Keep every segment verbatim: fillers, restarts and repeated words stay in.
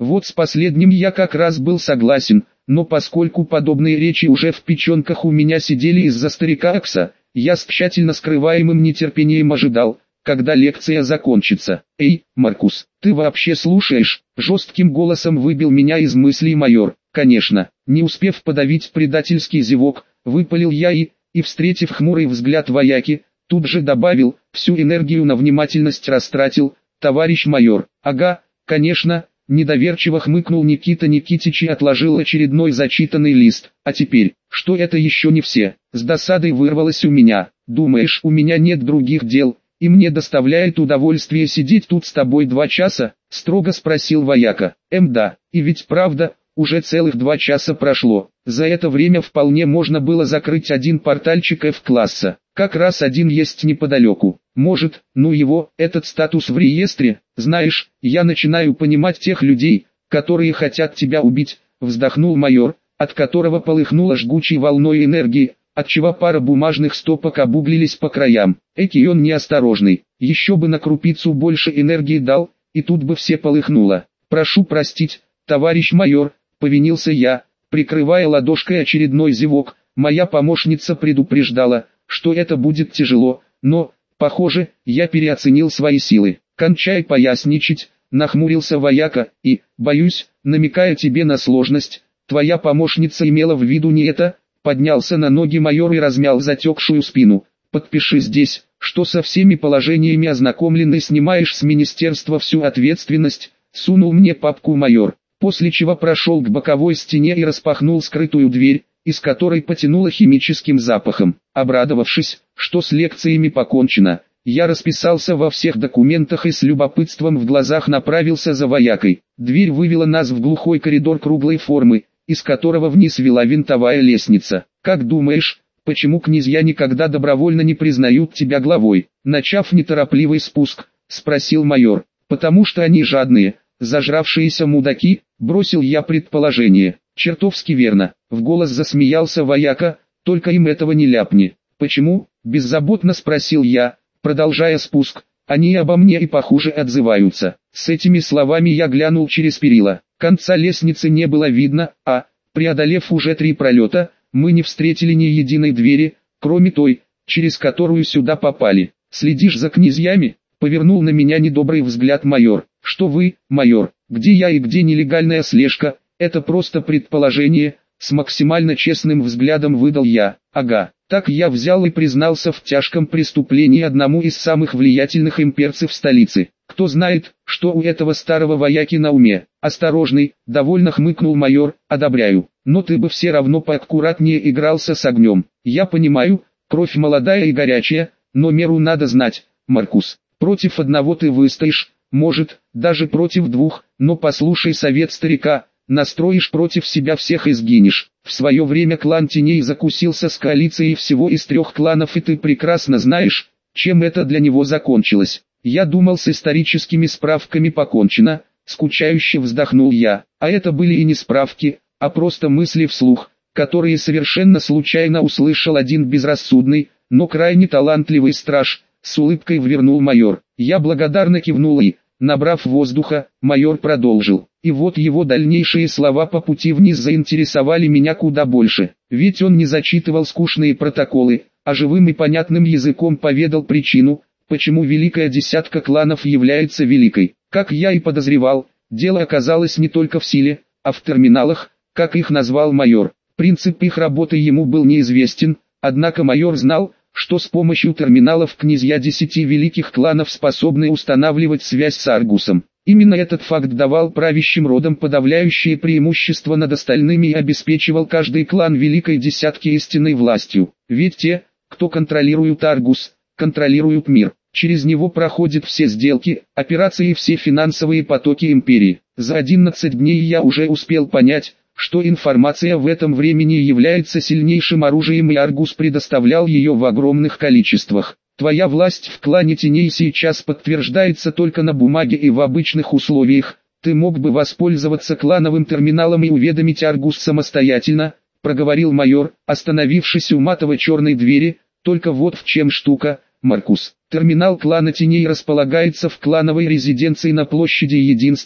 Вот с последним я как раз был согласен, но поскольку подобные речи уже в печенках у меня сидели из-за старика Акса, я с тщательно скрываемым нетерпением ожидал, когда лекция закончится. «Эй, Маркус, ты вообще слушаешь?» — жестким голосом выбил меня из мыслей майор. «Конечно». Не успев подавить предательский зевок, выпалил я и, и встретив хмурый взгляд вояки, тут же добавил, всю энергию на внимательность растратил, товарищ майор. «Ага, конечно», — недоверчиво хмыкнул Никита Никитич и отложил очередной зачитанный лист. «А теперь, что это еще не все?» С досадой вырвалось у меня. «Думаешь, у меня нет других дел, и мне доставляет удовольствие сидеть тут с тобой два часа?» — строго спросил вояка. «Эм да, и ведь правда, уже целых два часа прошло. За это время вполне можно было закрыть один портальчик F-класса. Как раз один есть неподалеку. Может, ну его, этот статус в реестре, знаешь, я начинаю понимать тех людей, которые хотят тебя убить», — вздохнул майор, от которого полыхнуло жгучей волной энергии, отчего пара бумажных стопок обуглились по краям. Эки он неосторожный, еще бы на крупицу больше энергии дал, и тут бы все полыхнуло. «Прошу простить, товарищ майор», — повинился я, прикрывая ладошкой очередной зевок. «Моя помощница предупреждала, что это будет тяжело, но, похоже, я переоценил свои силы». «Кончай поясничать», — нахмурился вояка, «и, боюсь, намекая тебе на сложность, твоя помощница имела в виду не это». Поднялся на ноги майор и размял затекшую спину. «Подпиши здесь, что со всеми положениями ознакомлен и снимаешь с министерства всю ответственность», — сунул мне папку майор, после чего прошел к боковой стене и распахнул скрытую дверь, из которой потянуло химическим запахом. Обрадовавшись, что с лекциями покончено, я расписался во всех документах и с любопытством в глазах направился за воякой. Дверь вывела нас в глухой коридор круглой формы, из которого вниз вела винтовая лестница. «Как думаешь, почему князья никогда добровольно не признают тебя главой?» Начав неторопливый спуск, спросил майор. «Потому что они жадные, зажравшиеся мудаки», — бросил я предположение. «Чертовски верно», — в голос засмеялся вояка, «только им этого не ляпни». «Почему?» — беззаботно спросил я, продолжая спуск. «Они обо мне и похуже отзываются». С этими словами я глянул через перила. Конца лестницы не было видно, а, преодолев уже три пролета, мы не встретили ни единой двери, кроме той, через которую сюда попали. «Следишь за князьями?» — повернул на меня недобрый взгляд майор. «Что вы, майор, где я и где нелегальная слежка? Это просто предположение», — с максимально честным взглядом выдал я. «Ага, так я взял и признался в тяжком преступлении одному из самых влиятельных имперцев столицы. Кто знает, что у этого старого вояки на уме». «Осторожный», — довольно хмыкнул майор, «одобряю. Но ты бы все равно поаккуратнее игрался с огнем. Я понимаю, кровь молодая и горячая, но меру надо знать, Маркус. Против одного ты выстоишь, может, даже против двух, но послушай совет старика, настроишь против себя всех и сгинешь». В свое время клан Теней закусился с коалицией всего из трех кланов, и ты прекрасно знаешь, чем это для него закончилось. «Я думал, с историческими справками покончено», — скучающе вздохнул я. «А это были и не справки, а просто мысли вслух, которые совершенно случайно услышал один безрассудный, но крайне талантливый страж», — с улыбкой ввернул майор. Я благодарно кивнул и, набрав воздуха, майор продолжил. И вот его дальнейшие слова по пути вниз заинтересовали меня куда больше. Ведь он не зачитывал скучные протоколы, а живым и понятным языком поведал причину, почему Великая Десятка кланов является великой. Как я и подозревал, дело оказалось не только в силе, а в терминалах, как их назвал майор. Принцип их работы ему был неизвестен, однако майор знал, что с помощью терминалов князья десяти великих кланов способны устанавливать связь с Аргусом. Именно этот факт давал правящим родам подавляющее преимущество над остальными и обеспечивал каждый клан Великой Десятки истинной властью. Ведь те, кто контролирует Аргус, контролируют мир. Через него проходят все сделки, операции и все финансовые потоки империи. За одиннадцать дней я уже успел понять, что информация в этом времени является сильнейшим оружием, и Аргус предоставлял ее в огромных количествах. Твоя власть в клане Теней сейчас подтверждается только на бумаге и в обычных условиях. Ты мог бы воспользоваться клановым терминалом и уведомить Аргус самостоятельно, проговорил майор, остановившись у матово-черной двери. Только вот в чем штука, Маркус. Терминал клана Теней располагается в клановой резиденции на площади Единства,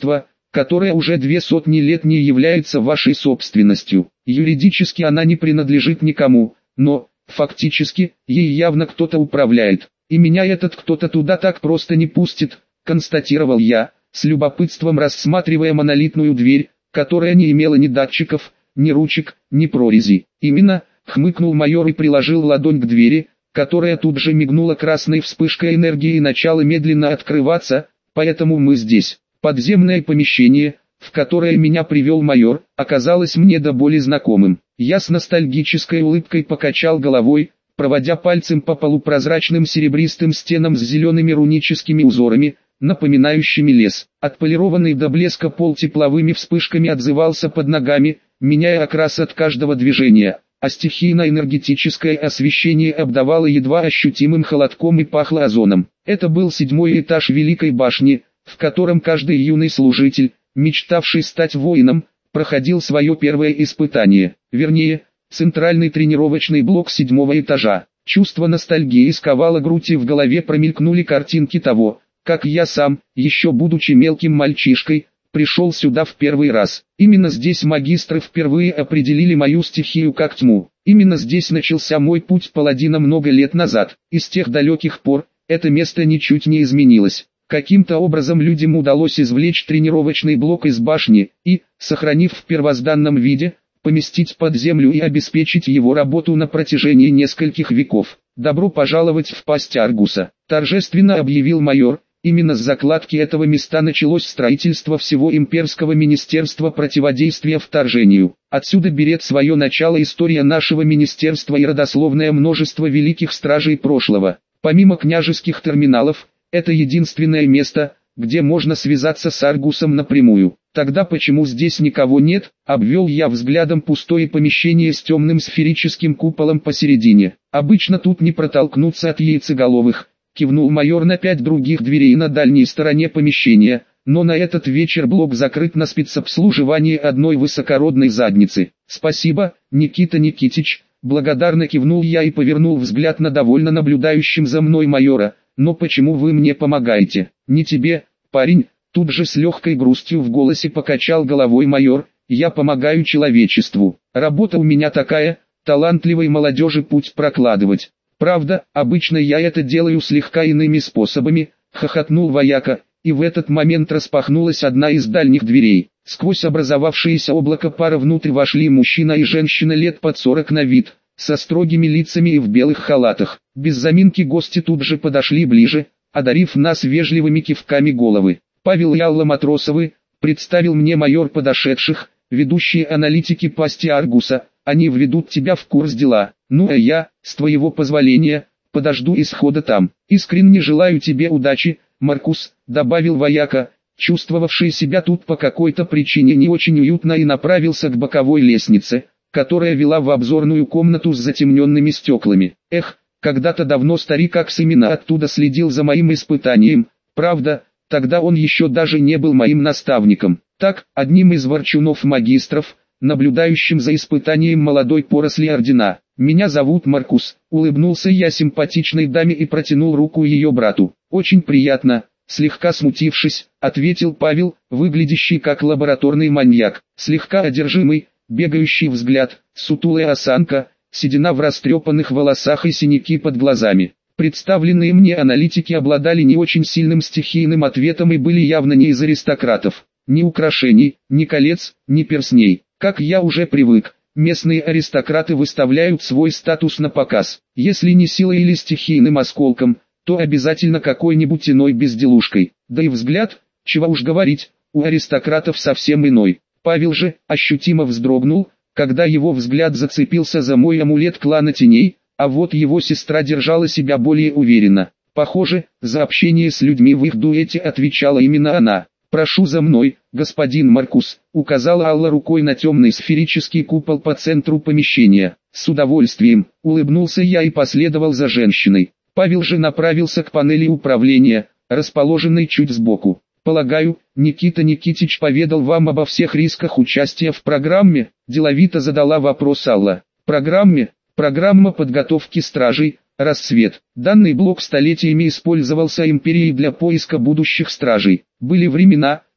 которая уже две сотни лет не является вашей собственностью. Юридически она не принадлежит никому, но, фактически, ей явно кто-то управляет. И меня этот кто-то туда так просто не пустит, констатировал я, с любопытством рассматривая монолитную дверь, которая не имела ни датчиков, ни ручек, ни прорези. Именно, хмыкнул майор и приложил ладонь к двери, которая тут же мигнула красной вспышкой энергии и начала медленно открываться, поэтому мы здесь. Подземное помещение, в которое меня привел майор, оказалось мне до боли знакомым. Я с ностальгической улыбкой покачал головой, проводя пальцем по полупрозрачным серебристым стенам с зелеными руническими узорами, напоминающими лес. Отполированный до блеска пол тепловыми вспышками отзывался под ногами, меняя окрас от каждого движения, а стихийно-энергетическое освещение обдавало едва ощутимым холодком и пахло озоном. Это был седьмой этаж Великой башни, в котором каждый юный служитель, мечтавший стать воином, проходил свое первое испытание, вернее, центральный тренировочный блок седьмого этажа. Чувство ностальгии сковало грудь и в голове промелькнули картинки того, как я сам, еще будучи мелким мальчишкой, пришел сюда в первый раз. Именно здесь магистры впервые определили мою стихию как тьму. Именно здесь начался мой путь паладина много лет назад, и с тех далеких пор, это место ничуть не изменилось. Каким-то образом людям удалось извлечь тренировочный блок из башни и, сохранив в первозданном виде, поместить под землю и обеспечить его работу на протяжении нескольких веков. «Добро пожаловать в пасть Аргуса», – торжественно объявил майор. Именно с закладки этого места началось строительство всего имперского министерства противодействия вторжению. Отсюда берет свое начало история нашего министерства и родословное множество великих стражей прошлого. Помимо княжеских терминалов, это единственное место, где можно связаться с Аргусом напрямую. Тогда почему здесь никого нет? Обвел я взглядом пустое помещение с темным сферическим куполом посередине. Обычно тут не протолкнуться от яйцеголовых. Кивнул майор на пять других дверей на дальней стороне помещения, но на этот вечер блок закрыт на спецобслуживание одной высокородной задницы. «Спасибо, Никита Никитич», благодарно кивнул я и повернул взгляд на довольно наблюдающим за мной майора. «Но почему вы мне помогаете?» «Не тебе, парень», тут же с легкой грустью в голосе покачал головой майор, «я помогаю человечеству. Работа у меня такая, талантливой молодежи путь прокладывать. Правда, обычно я это делаю слегка иными способами», — хохотнул вояка, и в этот момент распахнулась одна из дальних дверей. Сквозь образовавшееся облако пара внутрь вошли мужчина и женщина лет под сорок на вид, со строгими лицами и в белых халатах. Без заминки гости тут же подошли ближе, одарив нас вежливыми кивками головы. «Павел и Алла Матросовы», — представил мне майор подошедших, ведущие аналитики пасти Аргуса, «они введут тебя в курс дела. Ну а я, с твоего позволения, подожду исхода там. Искренне желаю тебе удачи, Маркус», — добавил вояка, чувствовавший себя тут по какой-то причине не очень уютно, и направился к боковой лестнице, которая вела в обзорную комнату с затемненными стеклами. Эх, когда-то давно старик Акс именно оттуда следил за моим испытанием, правда, тогда он еще даже не был моим наставником. Так, одним из ворчунов-магистров, наблюдающим за испытанием молодой поросли ордена. «Меня зовут Маркус», — улыбнулся я симпатичной даме и протянул руку ее брату. «Очень приятно», — слегка смутившись, ответил Павел, выглядящий как лабораторный маньяк, слегка одержимый, бегающий взгляд, сутулая осанка, седина в растрепанных волосах и синяки под глазами. Представленные мне аналитики обладали не очень сильным стихийным ответом и были явно не из аристократов. Ни украшений, ни колец, ни перстней. Как я уже привык, местные аристократы выставляют свой статус на показ. Если не силой или стихийным осколком, то обязательно какой-нибудь иной безделушкой. Да и взгляд, чего уж говорить, у аристократов совсем иной. Павел же ощутимо вздрогнул, когда его взгляд зацепился за мой амулет клана теней, а вот его сестра держала себя более уверенно. Похоже, за общение с людьми в их дуэте отвечала именно она. «Прошу за мной, господин Маркус», — указала Алла рукой на темный сферический купол по центру помещения. «С удовольствием», — улыбнулся я и последовал за женщиной. Павел же направился к панели управления, расположенной чуть сбоку. «Полагаю, Никита Никитич поведал вам обо всех рисках участия в программе?» — деловито задала вопрос Алла. «Программе? Программа подготовки стражей, Рассвет. Данный блок столетиями использовался империей для поиска будущих стражей. Были времена,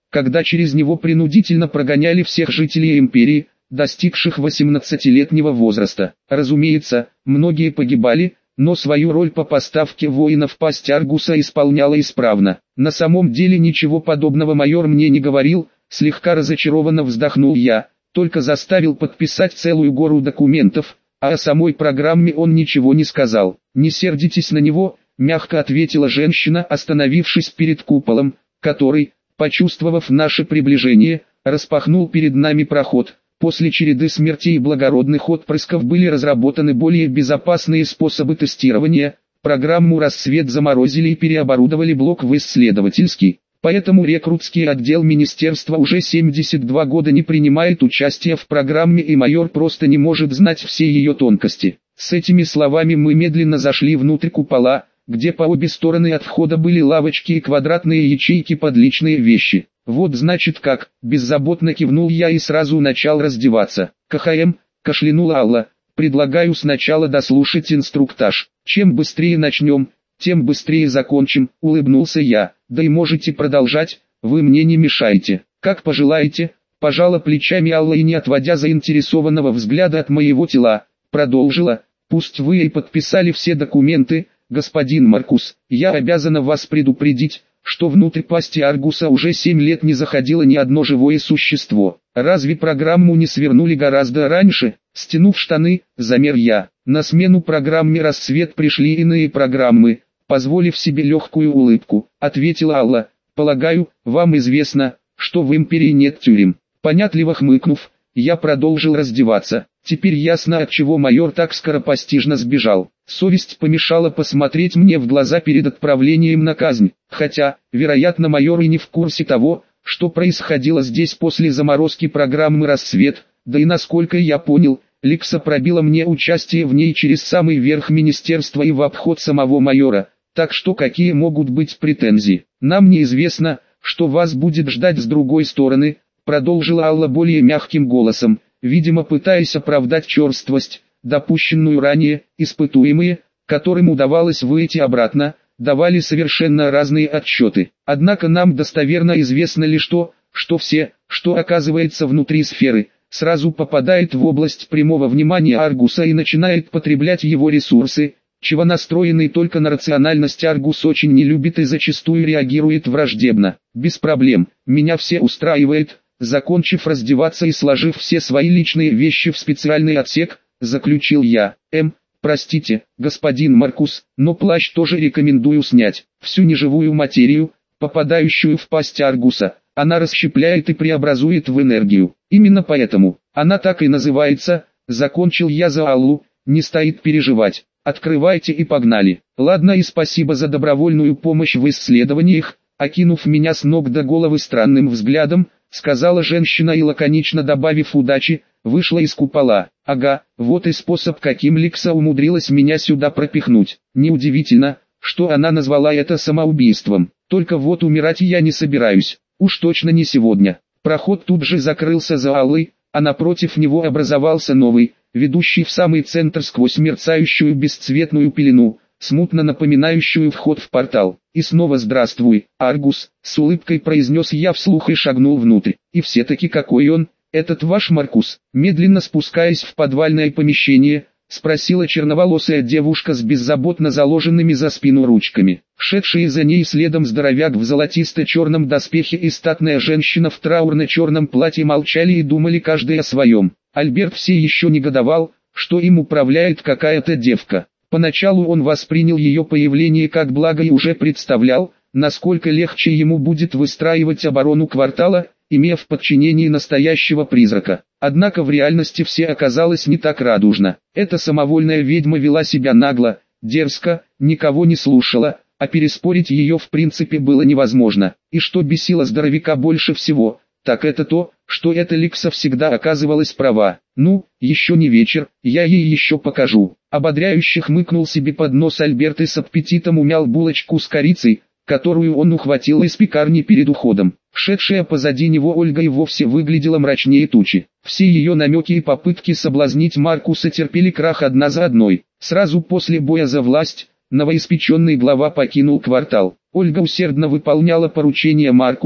когда через него принудительно прогоняли всех жителей империи, достигших восемнадцатилетнего возраста. Разумеется, многие погибали, но свою роль по поставке воинов в пасть Аргуса исполняла исправно. На самом деле ничего подобного майор мне не говорил, слегка разочарованно вздохнул я, только заставил подписать целую гору документов, а о самой программе он ничего не сказал. «Не сердитесь на него», — мягко ответила женщина, остановившись перед куполом, который, почувствовав наше приближение, распахнул перед нами проход. После череды смертей благородных отпрысков были разработаны более безопасные способы тестирования, программу «Рассвет» заморозили и переоборудовали блок в исследовательский. Поэтому рекрутский отдел министерства уже семьдесят два года не принимает участия в программе, и майор просто не может знать все ее тонкости. С этими словами мы медленно зашли внутрь купола, где по обе стороны от входа были лавочки и квадратные ячейки под личные вещи. «Вот значит как», — беззаботно кивнул я и сразу начал раздеваться. «КХМ», — кашлянула Алла, — «предлагаю сначала дослушать инструктаж. Чем быстрее начнем, тем быстрее закончим», — улыбнулся я. «Да и можете продолжать, вы мне не мешаете». «Как пожелаете», — пожала плечами Алла и, не отводя заинтересованного взгляда от моего тела, продолжила. «Пусть вы и подписали все документы, господин Маркус, я обязана вас предупредить, что внутрь пасти Аргуса уже семь лет не заходило ни одно живое существо. Разве программу не свернули гораздо раньше?» Стянув штаны, замер я. На смену программе «Рассвет» пришли иные программы. Позволив себе легкую улыбку, ответила Алла. «Полагаю, вам известно, что в империи нет тюрем». Понятливо хмыкнув, я продолжил раздеваться. Теперь ясно, отчего майор так скоропостижно сбежал. Совесть помешала посмотреть мне в глаза перед отправлением на казнь, хотя, вероятно, майор и не в курсе того, что происходило здесь после заморозки программы «Рассвет», да и насколько я понял, Ликса пробила мне участие в ней через самый верх министерства и в обход самого майора, так что какие могут быть претензии? «Нам неизвестно, что вас будет ждать с другой стороны», продолжила Алла более мягким голосом, видимо пытаясь оправдать черствость, допущенную ранее. Испытуемые, которым удавалось выйти обратно, давали совершенно разные отчеты. Однако нам достоверно известно лишь то, что все, что оказывается внутри сферы, сразу попадает в область прямого внимания Аргуса и начинает потреблять его ресурсы, чего настроенный только на рациональность Аргус очень не любит и зачастую реагирует враждебно. «Без проблем, меня все устраивает», закончив раздеваться и сложив все свои личные вещи в специальный отсек, заключил я. «Эм, простите, господин Маркус, но плащ тоже рекомендую снять. Всю неживую материю, попадающую в пасть Аргуса, она расщепляет и преобразует в энергию. Именно поэтому она так и называется», закончил я за Аллу. «Не стоит переживать. Открывайте и погнали». «Ладно, и спасибо за добровольную помощь в исследованиях», окинув меня с ног до головы странным взглядом, сказала женщина и, лаконично добавив удачи, вышла из купола. «Ага, вот и способ, каким Ликса умудрилась меня сюда пропихнуть. Неудивительно, что она назвала это самоубийством. Только вот умирать я не собираюсь. Уж точно не сегодня». Проход тут же закрылся за Аллой, а напротив него образовался новый, ведущий в самый центр сквозь мерцающую бесцветную пелену, смутно напоминающую вход в портал. «И снова здравствуй, Аргус», — с улыбкой произнес я вслух и шагнул внутрь. «И все-таки какой он, этот ваш Маркус?» Медленно спускаясь в подвальное помещение, спросила черноволосая девушка с беззаботно заложенными за спину ручками. Шедшие за ней следом здоровяк в золотисто-черном доспехе и статная женщина в траурно-черном платье молчали и думали каждый о своем. Альберт все еще негодовал, что им управляет какая-то девка. Поначалу он воспринял ее появление как благо и уже представлял, насколько легче ему будет выстраивать оборону квартала, имея в подчинении настоящего призрака. Однако в реальности все оказалось не так радужно. Эта самовольная ведьма вела себя нагло, дерзко, никого не слушала, а переспорить ее в принципе было невозможно. И что бесило здоровяка больше всего, так это то, что эта Ликса всегда оказывалась права. «Ну, еще не вечер, я ей еще покажу». Ободряюще хмыкнул себе под нос Альберт и с аппетитом умял булочку с корицей, которую он ухватил из пекарни перед уходом. Шедшая позади него Ольга и вовсе выглядела мрачнее тучи. Все ее намеки и попытки соблазнить Маркуса терпели крах одна за одной. Сразу после боя за власть, новоиспеченный глава покинул квартал. Ольга усердно выполняла поручения Маркуса,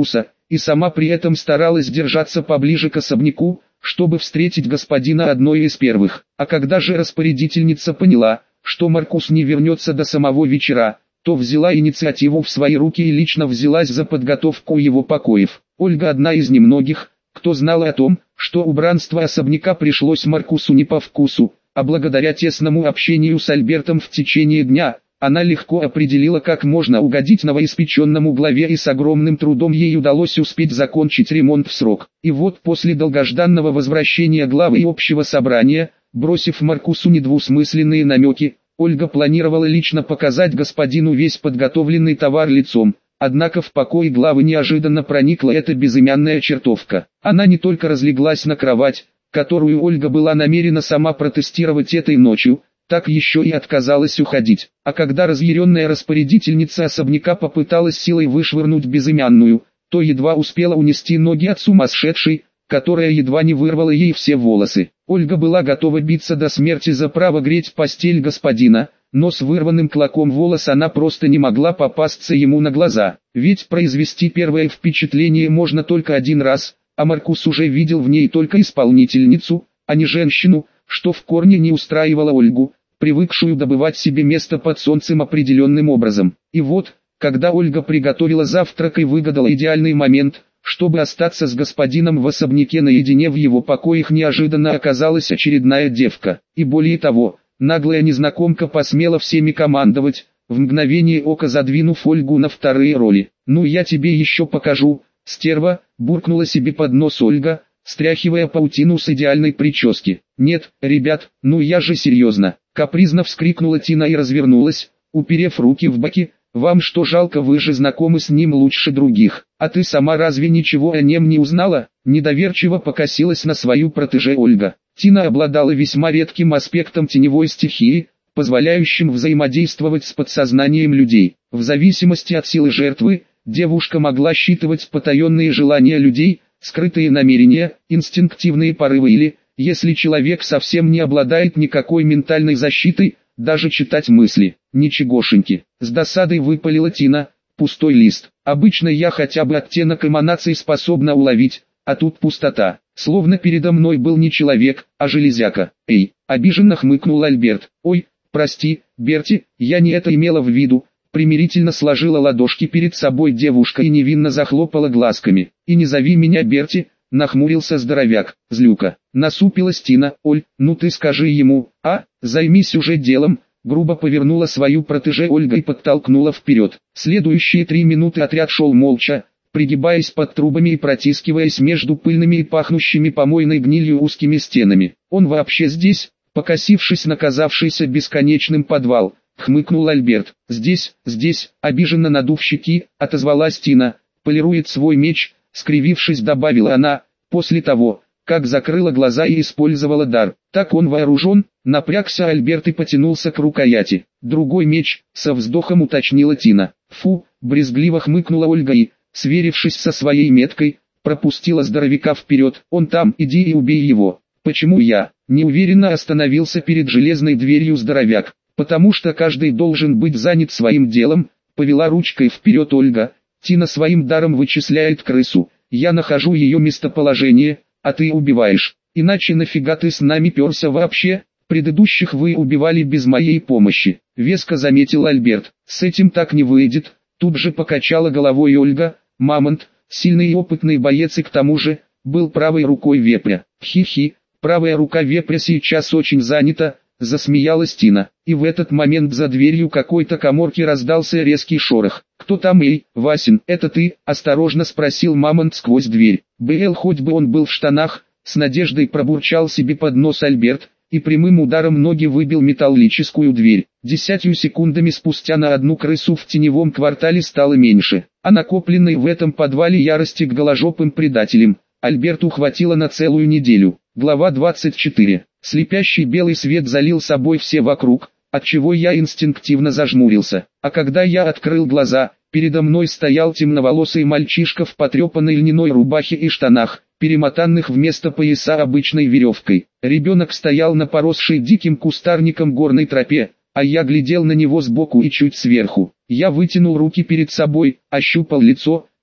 и сама при этом старалась держаться поближе к особняку, чтобы встретить господина одной из первых. А когда же распорядительница поняла, что Маркус не вернется до самого вечера, то взяла инициативу в свои руки и лично взялась за подготовку его покоев. Ольга одна из немногих, кто знал о том, что убранство особняка пришлось Маркусу не по вкусу, а благодаря тесному общению с Альбертом в течение дня, она легко определила, как можно угодить новоиспеченному главе, и с огромным трудом ей удалось успеть закончить ремонт в срок. И вот после долгожданного возвращения главы и общего собрания, бросив Маркусу недвусмысленные намеки, Ольга планировала лично показать господину весь подготовленный товар лицом. Однако в покое главы неожиданно проникла эта безымянная чертовка. Она не только разлеглась на кровать, которую Ольга была намерена сама протестировать этой ночью, так еще и отказалась уходить. А когда разъяренная распорядительница особняка попыталась силой вышвырнуть безымянную, то едва успела унести ноги от сумасшедшей, которая едва не вырвала ей все волосы. Ольга была готова биться до смерти за право греть постель господина, но с вырванным клоком волос она просто не могла попасться ему на глаза. Ведь произвести первое впечатление можно только один раз, а Маркус уже видел в ней только исполнительницу, а не женщину, что в корне не устраивало Ольгу, привыкшую добывать себе место под солнцем определенным образом. И вот, когда Ольга приготовила завтрак и выгадала идеальный момент, чтобы остаться с господином в особняке наедине в его покоях, неожиданно оказалась очередная девка. И более того, наглая незнакомка посмела всеми командовать, в мгновение ока задвинув Ольгу на вторые роли. «Ну я тебе еще покажу, стерва», — буркнула себе под нос Ольга, стряхивая паутину с идеальной прически. «Нет, ребят, ну я же серьезно», — капризно вскрикнула Тина и развернулась, уперев руки в боки. «Вам что жалко, вы же знакомы с ним лучше других, а ты сама разве ничего о нем не узнала?» Недоверчиво покосилась на свою протеже Ольга. Тина обладала весьма редким аспектом теневой стихии, позволяющим взаимодействовать с подсознанием людей. В зависимости от силы жертвы, девушка могла считывать потаенные желания людей, скрытые намерения, инстинктивные порывы или, если человек совсем не обладает никакой ментальной защитой, даже читать мысли. «Ничегошеньки», — с досадой выпалила Тина, — «пустой лист. Обычно я хотя бы оттенок эманаций способна уловить, а тут пустота. Словно передо мной был не человек, а железяка». «Эй», — обиженно хмыкнул Альберт. «Ой, прости, Берти, я не это имела в виду». Примирительно сложила ладошки перед собой девушка и невинно захлопала глазками. «И не зови меня Берти», — нахмурился здоровяк, злюка. Насупилась Тина. «Оль, ну ты скажи ему, а, займись уже делом», — грубо повернула свою протеже Ольга и подтолкнула вперед. Следующие три минуты отряд шел молча, пригибаясь под трубами и протискиваясь между пыльными и пахнущими помойной гнилью узкими стенами. «Он вообще здесь?» — покосившись на казавшийся бесконечным подвал, хмыкнул Альберт. «Здесь, здесь», — обиженно надув щеки, отозвалась Тина. «Полирует свой меч», — скривившись добавила она, после того, как закрыла глаза и использовала дар. «Так он вооружен?» — напрягся Альберт и потянулся к рукояти. «Другой меч», — со вздохом уточнила Тина. «Фу», — брезгливо хмыкнула Ольга и, сверившись со своей меткой, пропустила здоровяка вперед. «Он там, иди и убей его». «Почему я?» — неуверенно остановился перед железной дверью здоровяк. «Потому что каждый должен быть занят своим делом», — повела ручкой вперед Ольга. «Тина своим даром вычисляет крысу, я нахожу ее местоположение, а ты убиваешь. Иначе нафига ты с нами перся вообще? Предыдущих вы убивали без моей помощи», — веско заметил Альберт. «С этим так не выйдет», — тут же покачала головой Ольга. «Мамонт, сильный и опытный боец и к тому же, был правой рукой вепря». «Хи-хи, правая рука вепря сейчас очень занята», — засмеялась Тина. И в этот момент за дверью какой-то каморки раздался резкий шорох. «Кто там?» «Эй, Васин, это ты?» — осторожно спросил Мамонт сквозь дверь. «Бл, хоть бы он был в штанах», — с надеждой пробурчал себе под нос Альберт, и прямым ударом ноги выбил металлическую дверь. Десятью секундами спустя на одну крысу в теневом квартале стало меньше, а накопленной в этом подвале ярости к голожопым предателям Альберту хватило на целую неделю. Глава двадцать четыре. Слепящий белый свет залил собой все вокруг, отчего я инстинктивно зажмурился. А когда я открыл глаза, передо мной стоял темноволосый мальчишка в потрепанной льняной рубахе и штанах, перемотанных вместо пояса обычной веревкой. Ребенок стоял на поросшей диким кустарником горной тропе, а я глядел на него сбоку и чуть сверху. Я вытянул руки перед собой, ощупал лицо,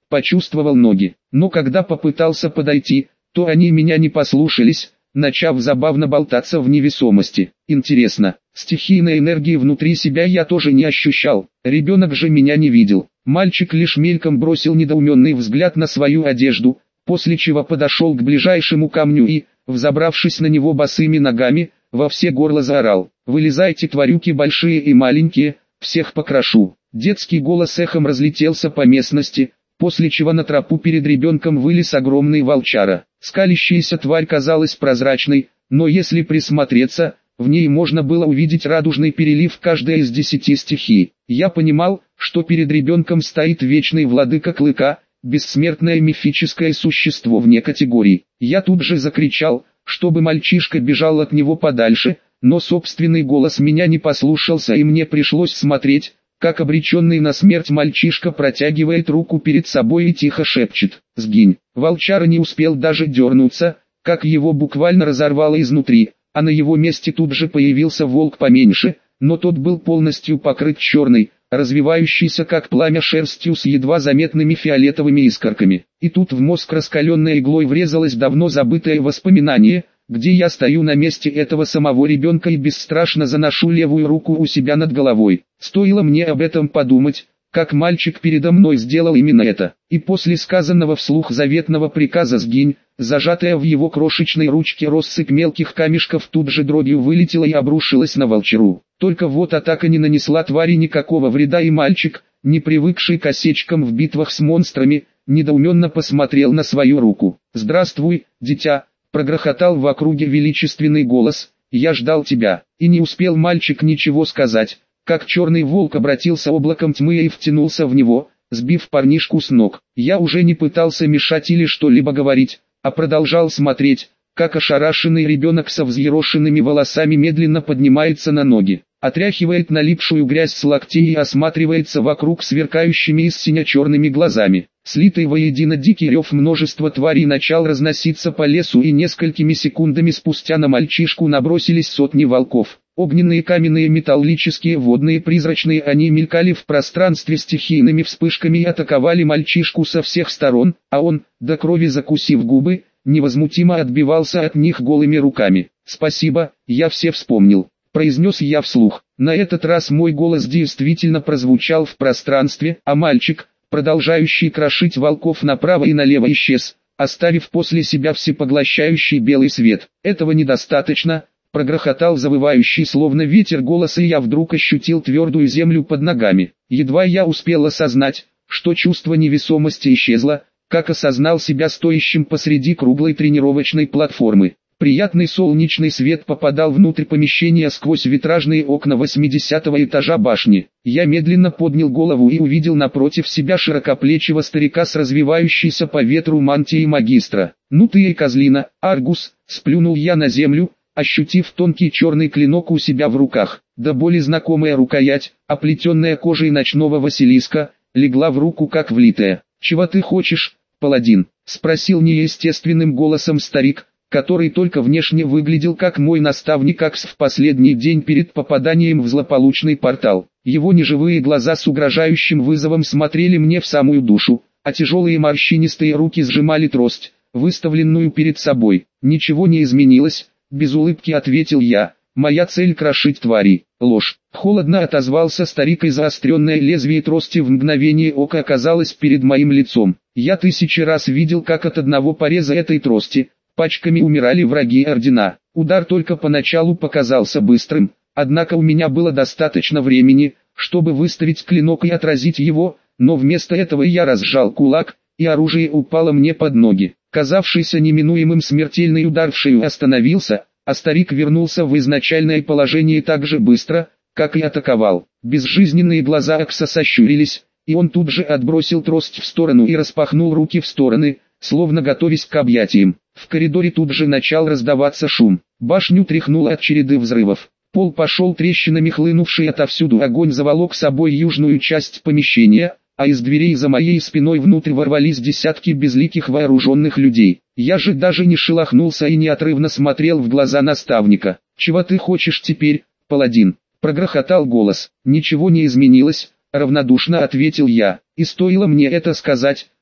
почувствовал ноги. Но когда попытался подойти, то они меня не послушались, начав забавно болтаться в невесомости. Интересно, стихийной энергии внутри себя я тоже не ощущал, ребенок же меня не видел. Мальчик лишь мельком бросил недоуменный взгляд на свою одежду, после чего подошел к ближайшему камню и, взобравшись на него босыми ногами, во все горло заорал: «Вылезайте, тварюки большие и маленькие, всех покрошу!» Детский голос эхом разлетелся по местности, после чего на тропу перед ребенком вылез огромный волчара. Скалящаяся тварь казалась прозрачной, но если присмотреться, в ней можно было увидеть радужный перелив каждой из десяти стихий. Я понимал, что перед ребенком стоит вечный владыка Клыка, бессмертное мифическое существо вне категорий. Я тут же закричал, чтобы мальчишка бежал от него подальше, но собственный голос меня не послушался, и мне пришлось смотреть, как обреченный на смерть мальчишка протягивает руку перед собой и тихо шепчет: «Сгинь». Волчара не успел даже дернуться, как его буквально разорвало изнутри, а на его месте тут же появился волк поменьше, но тот был полностью покрыт черной, развивающейся как пламя шерстью с едва заметными фиолетовыми искорками. И тут в мозг раскаленной иглой врезалось давно забытое воспоминание, где я стою на месте этого самого ребенка и бесстрашно заношу левую руку у себя над головой. Стоило мне об этом подумать, как мальчик передо мной сделал именно это. И после сказанного вслух заветного приказа «Сгинь», зажатая в его крошечной ручке россыпь мелких камешков тут же дробью вылетела и обрушилась на волчару. Только вот атака не нанесла твари никакого вреда, и мальчик, не привыкший к осечкам в битвах с монстрами, недоуменно посмотрел на свою руку. «Здравствуй, дитя!» — прогрохотал в округе величественный голос. «Я ждал тебя». И не успел мальчик ничего сказать, как черный волк обратился облаком тьмы и втянулся в него, сбив парнишку с ног. Я уже не пытался мешать или что-либо говорить, а продолжал смотреть, как ошарашенный ребенок со взъерошенными волосами медленно поднимается на ноги, отряхивает налипшую грязь с локтей и осматривается вокруг сверкающими из сине-черными глазами. Слитый воедино дикий рев множества тварей начал разноситься по лесу, и несколькими секундами спустя на мальчишку набросились сотни волков. Огненные, каменные, металлические, водные, призрачные, они мелькали в пространстве стихийными вспышками и атаковали мальчишку со всех сторон, а он, до крови закусив губы, невозмутимо отбивался от них голыми руками. «Спасибо, я все вспомнил», — произнес я вслух. На этот раз мой голос действительно прозвучал в пространстве, а мальчик, продолжающий крошить волков направо и налево, исчез, оставив после себя всепоглощающий белый свет. «Этого недостаточно», — прогрохотал завывающий словно ветер голос, и я вдруг ощутил твердую землю под ногами. Едва я успел осознать, что чувство невесомости исчезло, как осознал себя стоящим посреди круглой тренировочной платформы. Приятный солнечный свет попадал внутрь помещения сквозь витражные окна восьмидесятого этажа башни. Я медленно поднял голову и увидел напротив себя широкоплечего старика с развивающейся по ветру мантией магистра. «Ну ты и козлина, Аргус!» — сплюнул я на землю, ощутив тонкий черный клинок у себя в руках. До боли знакомая рукоять, оплетенная кожей ночного Василиска, легла в руку как влитая. «Чего ты хочешь, паладин?» — спросил неестественным голосом старик, который только внешне выглядел как мой наставник Акс в последний день перед попаданием в злополучный портал. Его неживые глаза с угрожающим вызовом смотрели мне в самую душу, а тяжелые морщинистые руки сжимали трость, выставленную перед собой. «Ничего не изменилось», — без улыбки ответил я. «Моя цель — крошить тварей». «Ложь». Холодно отозвался старик, и заостренное лезвие трости в мгновение ока оказалось перед моим лицом. Я тысячи раз видел, как от одного пореза этой трости пачками умирали враги ордена. Удар только поначалу показался быстрым, однако у меня было достаточно времени, чтобы выставить клинок и отразить его, но вместо этого я разжал кулак, и оружие упало мне под ноги. Казавшийся неминуемым смертельный удар в шею остановился, а старик вернулся в изначальное положение так же быстро, как и атаковал. Безжизненные глаза Акса сощурились, и он тут же отбросил трость в сторону и распахнул руки в стороны, словно готовясь к объятиям. В коридоре тут же начал раздаваться шум. Башню тряхнуло от череды взрывов. Пол пошел трещинами, хлынувший отовсюду огонь заволок собой южную часть помещения, а из дверей за моей спиной внутрь ворвались десятки безликих вооруженных людей. Я же даже не шелохнулся и неотрывно смотрел в глаза наставника. «Чего ты хочешь теперь, паладин?» — прогрохотал голос. «Ничего не изменилось», — равнодушно ответил я. И стоило мне это сказать,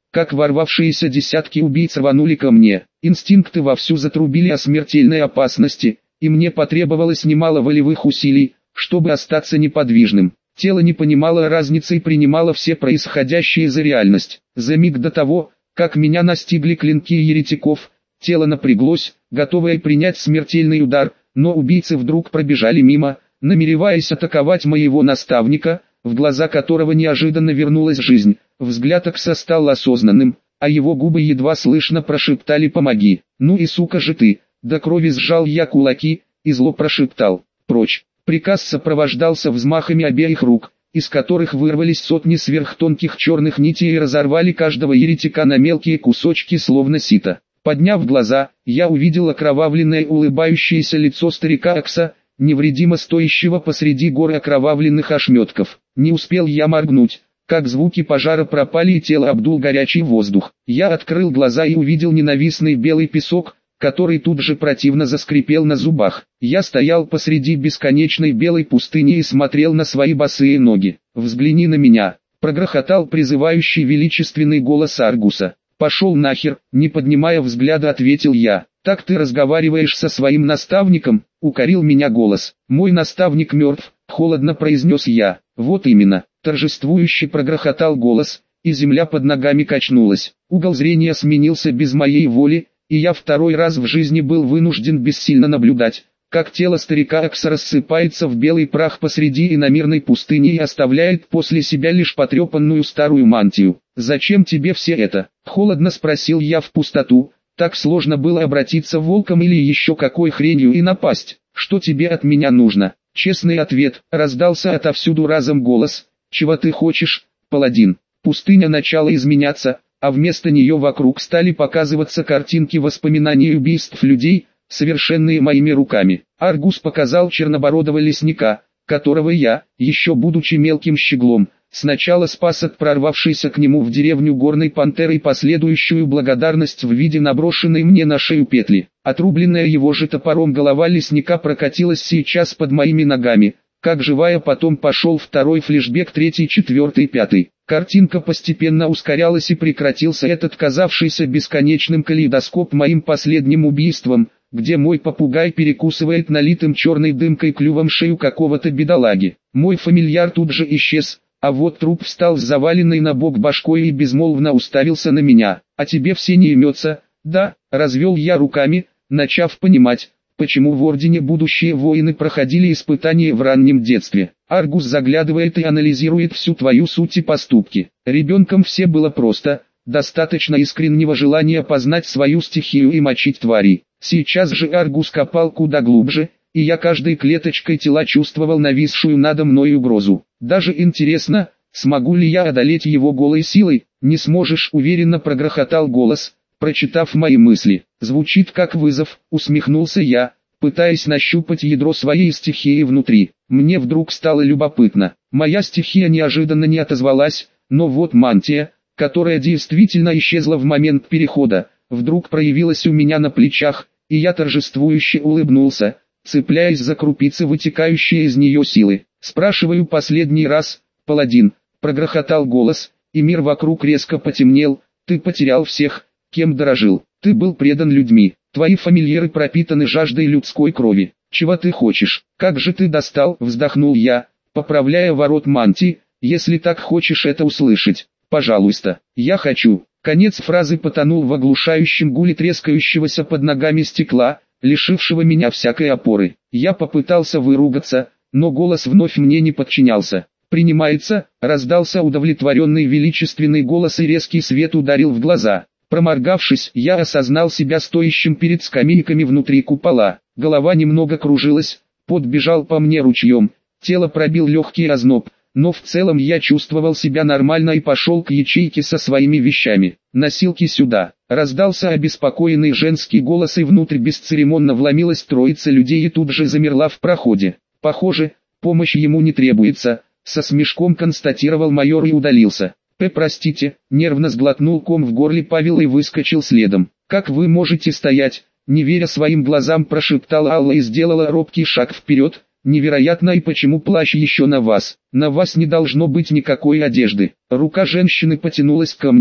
как ворвавшиеся десятки убийц рванули ко мне. Инстинкты вовсю затрубили о смертельной опасности, и мне потребовалось немало волевых усилий, чтобы остаться неподвижным. Тело не понимало разницы и принимало все происходящее за реальность. За миг до того, как меня настигли клинки еретиков, тело напряглось, готовое принять смертельный удар, но убийцы вдруг пробежали мимо, намереваясь атаковать моего наставника, в глаза которого неожиданно вернулась жизнь. Взгляд Акса стал осознанным, а его губы едва слышно прошептали «помоги». «Ну и сука же ты!» До крови сжал я кулаки и зло прошептал «прочь». Приказ сопровождался взмахами обеих рук, из которых вырвались сотни сверхтонких черных нитей и разорвали каждого еретика на мелкие кусочки словно сито. Подняв глаза, я увидел окровавленное улыбающееся лицо старика Акса, невредимо стоящего посреди горы окровавленных ошметков. Не успел я моргнуть, как звуки пожара пропали и тело обдул горячий воздух. Я открыл глаза и увидел ненавистный белый песок, который тут же противно заскрипел на зубах. Я стоял посреди бесконечной белой пустыни и смотрел на свои босые ноги. «Взгляни на меня», — прогрохотал призывающий величественный голос Аргуса. «Пошел нахер», — не поднимая взгляда ответил я. «Так ты разговариваешь со своим наставником?» — укорил меня голос. «Мой наставник мертв», — холодно произнес я. «Вот именно», — торжествующе прогрохотал голос, и земля под ногами качнулась. Угол зрения сменился без моей воли, и я второй раз в жизни был вынужден бессильно наблюдать, как тело старика Акса рассыпается в белый прах посреди иномирной пустыни и оставляет после себя лишь потрепанную старую мантию. «Зачем тебе все это?» — холодно спросил я в пустоту. «Так сложно было обратиться волком или еще какой хренью и напасть? Что тебе от меня нужно?» Честный ответ, раздался отовсюду разом голос. «Чего ты хочешь, паладин?» Пустыня начала изменяться, а вместо нее вокруг стали показываться картинки воспоминаний убийств людей, совершенные моими руками. Аргус показал чернобородого лесника, которого я, еще будучи мелким щеглом, сначала спас от прорвавшейся к нему в деревню горной пантеры и последующую благодарность в виде наброшенной мне на шею петли. Отрубленная его же топором голова лесника прокатилась сейчас под моими ногами, как живая. Потом пошел второй флешбек, третий, четвертый, пятый. Картинка постепенно ускорялась и прекратился этот казавшийся бесконечным калейдоскоп моим последним убийством, где мой попугай перекусывает налитым черной дымкой клювом шею какого-то бедолаги. Мой фамильяр тут же исчез, а вот труп встал с заваленной на бок башкой и безмолвно уставился на меня. «А тебе все не имется?» «Да», — развел я руками, начав понимать, почему в Ордене будущие воины проходили испытания в раннем детстве. Аргус заглядывает и анализирует всю твою суть и поступки. Ребенком все было просто, достаточно искреннего желания познать свою стихию и мочить тварей. Сейчас же Аргус копал куда глубже, и я каждой клеточкой тела чувствовал нависшую надо мной угрозу. Даже интересно, смогу ли я одолеть его голой силой? «Не сможешь», — уверенно прогрохотал голос, прочитав мои мысли. «Звучит как вызов», — усмехнулся я, пытаясь нащупать ядро своей стихии внутри. Мне вдруг стало любопытно. Моя стихия неожиданно не отозвалась, но вот мантия, которая действительно исчезла в момент перехода, вдруг проявилась у меня на плечах, и я торжествующе улыбнулся, цепляясь за крупицы вытекающие из нее силы. «Спрашиваю последний раз, паладин», — прогрохотал голос, и мир вокруг резко потемнел. «Ты потерял всех, кем дорожил. Ты был предан людьми. Твои фамильяры пропитаны жаждой людской крови. Чего ты хочешь? Как же ты достал?» — вздохнул я, поправляя ворот мантии. «Если так хочешь это услышать, пожалуйста, я хочу». Конец фразы потонул в оглушающем гуле трескающегося под ногами стекла, лишившего меня всякой опоры. Я попытался выругаться, но голос вновь мне не подчинялся. «Принимается», — раздался удовлетворенный величественный голос, и резкий свет ударил в глаза. Проморгавшись, я осознал себя стоящим перед скамейками внутри купола. Голова немного кружилась, пот бежал по мне ручьем, тело пробил легкий озноб, но в целом я чувствовал себя нормально и пошел к ячейке со своими вещами. «Носилки сюда!» — раздался обеспокоенный женский голос, и внутрь бесцеремонно вломилась троица людей и тут же замерла в проходе. «Похоже, помощь ему не требуется», — со смешком констатировал майор и удалился. «П, простите», — нервно сглотнул ком в горле Павел и выскочил следом. «Как вы можете стоять?» — не веря своим глазам, прошептала Алла и сделала робкий шаг вперед. «Невероятно, и почему плащ еще на вас? На вас не должно быть никакой одежды». Рука женщины потянулась ко мне,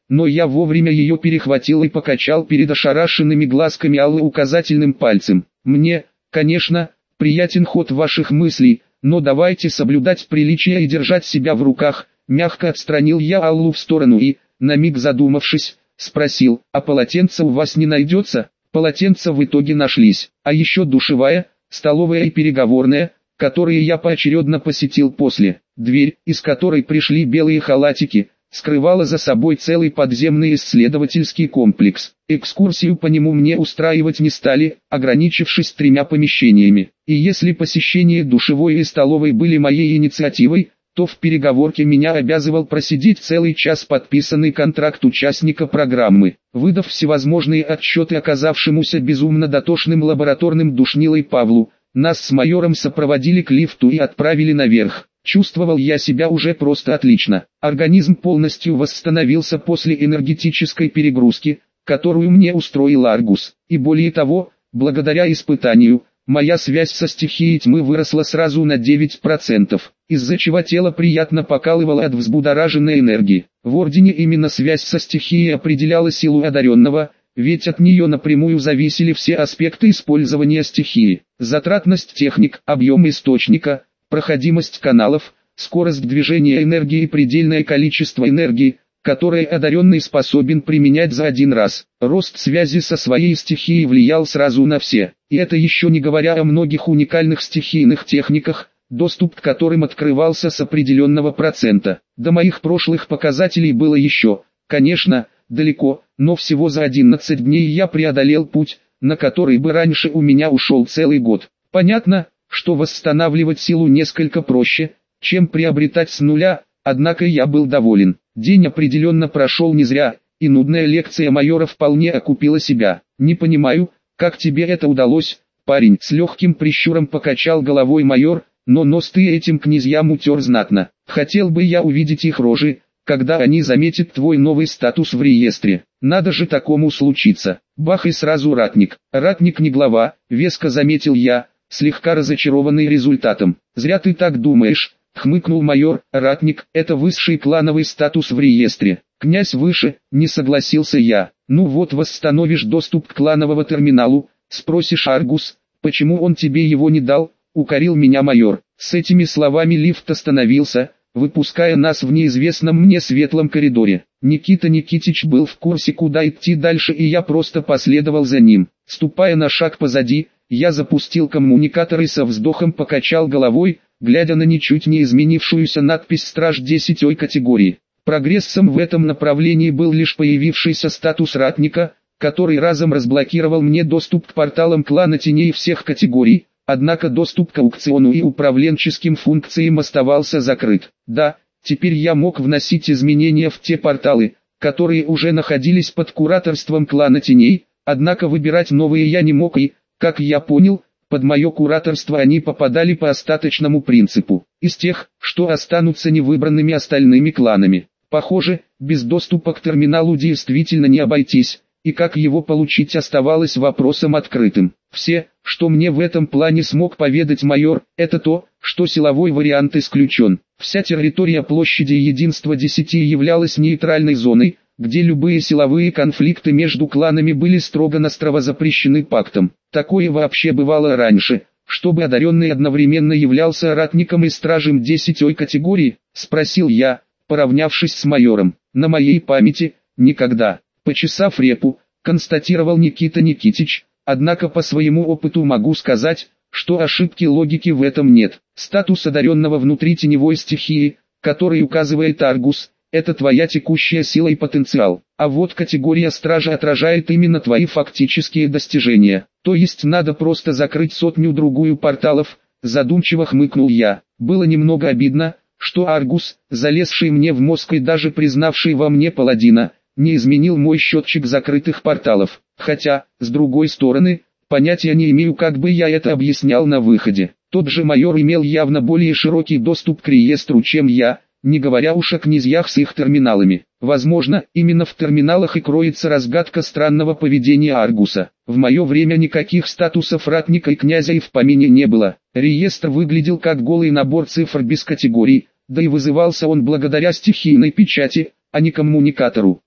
но я вовремя ее перехватил и покачал перед ошарашенными глазками Аллы указательным пальцем. Мне, конечно, приятен ход ваших мыслей, но давайте соблюдать приличие и держать себя в руках. Мягко отстранил я Аллу в сторону и, на миг задумавшись, спросил: а полотенца у вас не найдется? Полотенца в итоге нашлись, а еще душевая, столовая и переговорная, которые я поочередно посетил после. Дверь, из которой пришли белые халатики, скрывала за собой целый подземный исследовательский комплекс. Экскурсию по нему мне устраивать не стали, ограничившись тремя помещениями. И если посещение душевой и столовой были моей инициативой, то в переговорке меня обязывал просидеть целый час подписанный контракт участника программы. Выдав всевозможные отчеты оказавшемуся безумно дотошным лабораторным душнилой Павлу, нас с майором сопроводили к лифту и отправили наверх. Чувствовал я себя уже просто отлично. Организм полностью восстановился после энергетической перегрузки, которую мне устроил Аргус. И более того, благодаря испытанию, моя связь со стихией тьмы выросла сразу на девять процентов, из-за чего тело приятно покалывало от взбудораженной энергии. В Ордене именно связь со стихией определяла силу одаренного, ведь от нее напрямую зависели все аспекты использования стихии. Затратность техник, объем источника, проходимость каналов, скорость движения энергии и предельное количество энергии, которое одаренный способен применять за один раз. Рост связи со своей стихией влиял сразу на все. И это еще не говоря о многих уникальных стихийных техниках, доступ к которым открывался с определенного процента. До моих прошлых показателей было еще, конечно, далеко, но всего за одиннадцать дней я преодолел путь, на который бы раньше у меня ушел целый год. Понятно, что восстанавливать силу несколько проще, чем приобретать с нуля, однако я был доволен. День определенно прошел не зря, и нудная лекция майора вполне окупила себя. Не понимаю, как тебе это удалось, парень. С легким прищуром покачал головой майор, но нос ты этим князьям утер знатно. Хотел бы я увидеть их рожи, когда они заметят твой новый статус в реестре. Надо же такому случиться. Бах, и сразу ратник. Ратник не глава, веско заметил я, слегка разочарованный результатом. Зря ты так думаешь, хмыкнул майор. Ратник – это высший клановый статус в реестре. Князь выше, не согласился я. Ну вот восстановишь доступ к клановому терминалу, спросишь Аргус, почему он тебе его не дал, укорил меня майор. С этими словами лифт остановился, выпуская нас в неизвестном мне светлом коридоре. Никита Никитич был в курсе, куда идти дальше, и я просто последовал за ним. Ступая на шаг позади, я запустил коммуникатор и со вздохом покачал головой, глядя на ничуть не изменившуюся надпись «Страж десятой категории». Прогрессом в этом направлении был лишь появившийся статус ратника, который разом разблокировал мне доступ к порталам клана теней всех категорий, однако доступ к аукциону и управленческим функциям оставался закрыт. Да, теперь я мог вносить изменения в те порталы, которые уже находились под кураторством клана теней, однако выбирать новые я не мог и, как я понял, под мое кураторство они попадали по остаточному принципу, из тех, что останутся невыбранными остальными кланами. Похоже, без доступа к терминалу действительно не обойтись, и как его получить оставалось вопросом открытым. Все, что мне в этом плане смог поведать майор, это то, что силовой вариант исключен. Вся территория площади Единства десяти являлась нейтральной зоной, где любые силовые конфликты между кланами были строго-настрого запрещены пактом. Такое вообще бывало раньше, чтобы одаренный одновременно являлся ратником и стражем десятой категории, спросил я, поравнявшись с майором. На моей памяти, никогда. Почесав репу, констатировал Никита Никитич, однако по своему опыту могу сказать, что ошибки логики в этом нет. Статус одаренного внутри теневой стихии, который указывает Аргус, это твоя текущая сила и потенциал. А вот категория стража отражает именно твои фактические достижения. То есть надо просто закрыть сотню-другую порталов, задумчиво хмыкнул я. Было немного обидно, что Аргус, залезший мне в мозг и даже признавший во мне паладина, не изменил мой счетчик закрытых порталов. Хотя, с другой стороны, понятия не имею, как бы я это объяснял на выходе. Тот же майор имел явно более широкий доступ к реестру, чем я, не говоря уж о князьях с их терминалами. Возможно, именно в терминалах и кроется разгадка странного поведения Аргуса. В мое время никаких статусов ратника и князя и в помине не было. Реестр выглядел как голый набор цифр без категорий, да и вызывался он благодаря стихийной печати, а не коммуникатору.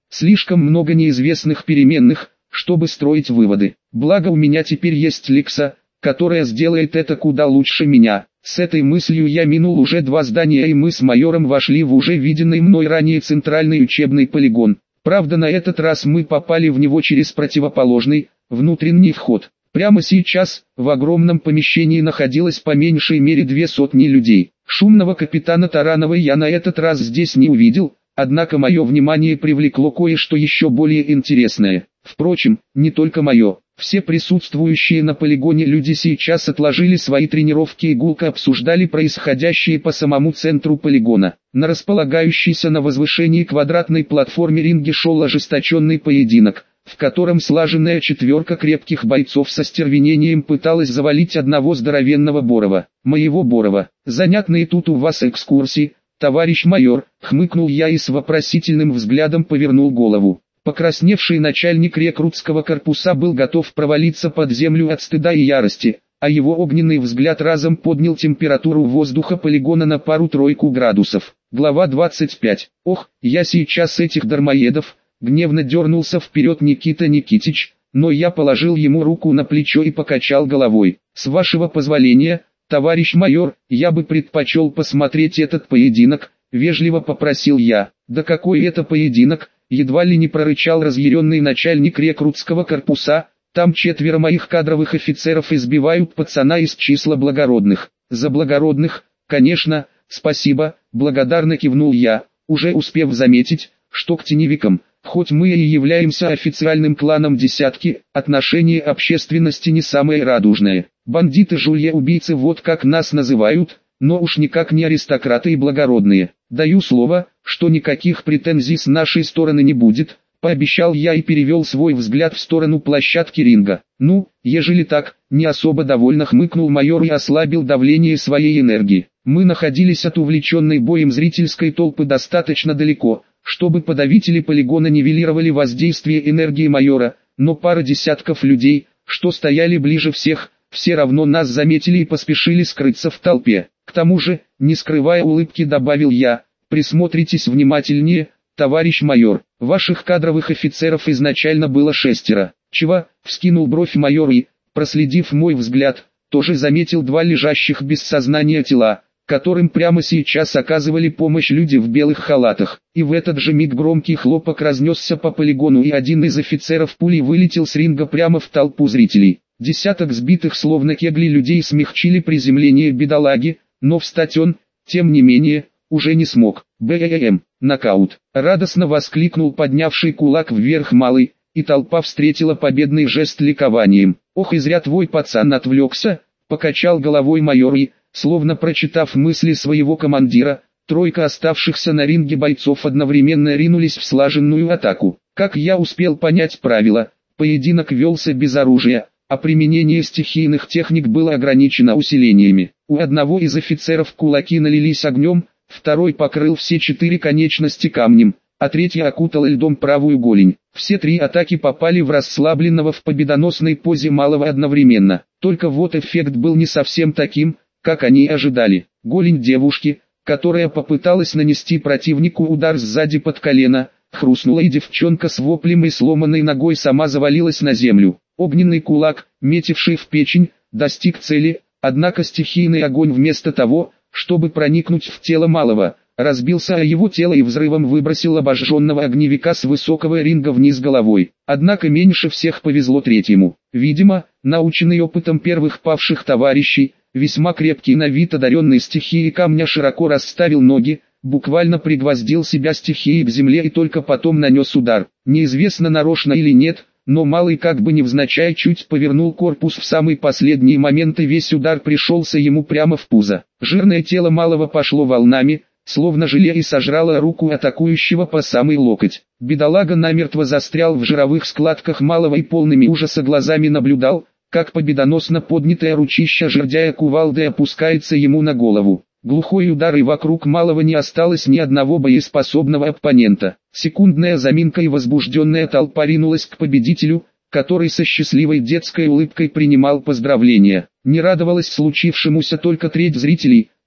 Слишком много неизвестных переменных, чтобы строить выводы. Благо у меня теперь есть Лекса, которая сделает это куда лучше меня. С этой мыслью я минул уже два здания, и мы с майором вошли в уже виденный мной ранее центральный учебный полигон. Правда, на этот раз мы попали в него через противоположный, внутренний вход. Прямо сейчас, в огромном помещении находилось по меньшей мере две сотни людей. Шумного капитана Таранова я на этот раз здесь не увидел, однако мое внимание привлекло кое-что еще более интересное. Впрочем, не только мое. Все присутствующие на полигоне люди сейчас отложили свои тренировки и гулко обсуждали происходящее по самому центру полигона. На располагающейся на возвышении квадратной платформе ринге шел ожесточенный поединок, в котором слаженная четверка крепких бойцов со стервенением пыталась завалить одного здоровенного Борова. Моего Борова. Занятные тут у вас экскурсии, товарищ майор, хмыкнул я и с вопросительным взглядом повернул голову. Покрасневший начальник рекрутского корпуса был готов провалиться под землю от стыда и ярости, а его огненный взгляд разом поднял температуру воздуха полигона на пару-тройку градусов. Глава двадцать пять. Ох, я сейчас этих дармоедов, гневно дернулся вперед Никита Никитич, но я положил ему руку на плечо и покачал головой. С вашего позволения, товарищ майор, я бы предпочел посмотреть этот поединок, вежливо попросил я. Да какой это поединок? Едва ли не прорычал разъяренный начальник рекрутского корпуса, там четверо моих кадровых офицеров избивают пацана из числа благородных. За благородных, конечно, спасибо, благодарно кивнул я, уже успев заметить, что к теневикам, хоть мы и являемся официальным кланом десятки, отношение общественности не самое радужное. Бандиты-жулье-убийцы вот как нас называют, но уж никак не аристократы и благородные. Даю слово, что никаких претензий с нашей стороны не будет, пообещал я и перевел свой взгляд в сторону площадки ринга. Ну, ежели так, не особо довольно хмыкнул майор и ослабил давление своей энергии. Мы находились от увлеченной боем зрительской толпы достаточно далеко, чтобы подавители полигона нивелировали воздействие энергии майора, но пара десятков людей, что стояли ближе всех, все равно нас заметили и поспешили скрыться в толпе. К тому же, не скрывая улыбки, добавил я, присмотритесь внимательнее, товарищ майор, ваших кадровых офицеров изначально было шестеро. Чего? Вскинул бровь майор и, проследив мой взгляд, тоже заметил два лежащих без сознания тела, которым прямо сейчас оказывали помощь люди в белых халатах. И в этот же миг громкий хлопок разнесся по полигону, и один из офицеров пулей вылетел с ринга прямо в толпу зрителей. Десяток сбитых словно кегли людей смягчили приземление бедолаги, но встать он, тем не менее, уже не смог. БЭМ, нокаут. Радостно воскликнул поднявший кулак вверх малый, и толпа встретила победный жест ликованием. Ох, и зря твой пацан отвлекся, покачал головой майор и, словно прочитав мысли своего командира, тройка оставшихся на ринге бойцов одновременно ринулись в слаженную атаку. Как я успел понять правила, поединок велся без оружия, а применение стихийных техник было ограничено усилениями. У одного из офицеров кулаки налились огнем, второй покрыл все четыре конечности камнем, а третий окутал льдом правую голень. Все три атаки попали в расслабленного в победоносной позе малого одновременно. Только вот эффект был не совсем таким, как они ожидали. Голень девушки, которая попыталась нанести противнику удар сзади под колено, хрустнула, и девчонка с воплем и сломанной ногой сама завалилась на землю. Огненный кулак, метивший в печень, достиг цели, однако стихийный огонь вместо того, чтобы проникнуть в тело малого, разбился о его тело и взрывом выбросил обожженного огневика с высокого ринга вниз головой. Однако меньше всех повезло третьему. Видимо, наученный опытом первых павших товарищей, весьма крепкий на вид одаренный стихией камня широко расставил ноги, буквально пригвоздил себя стихией к земле и только потом нанес удар. Неизвестно, нарочно или нет, но малый как бы невзначай чуть повернул корпус в самый последний момент, и весь удар пришелся ему прямо в пузо. Жирное тело малого пошло волнами, словно желе, и сожрало руку атакующего по самый локоть. Бедолага намертво застрял в жировых складках малого и полными ужаса глазами наблюдал, как победоносно поднятое ручище жердяя кувалдой опускается ему на голову. Глухой удар, и вокруг малого не осталось ни одного боеспособного оппонента. Секундная заминка, и возбужденная толпа ринулась к победителю, который со счастливой детской улыбкой принимал поздравления. Не радовалась случившемуся только треть зрителей,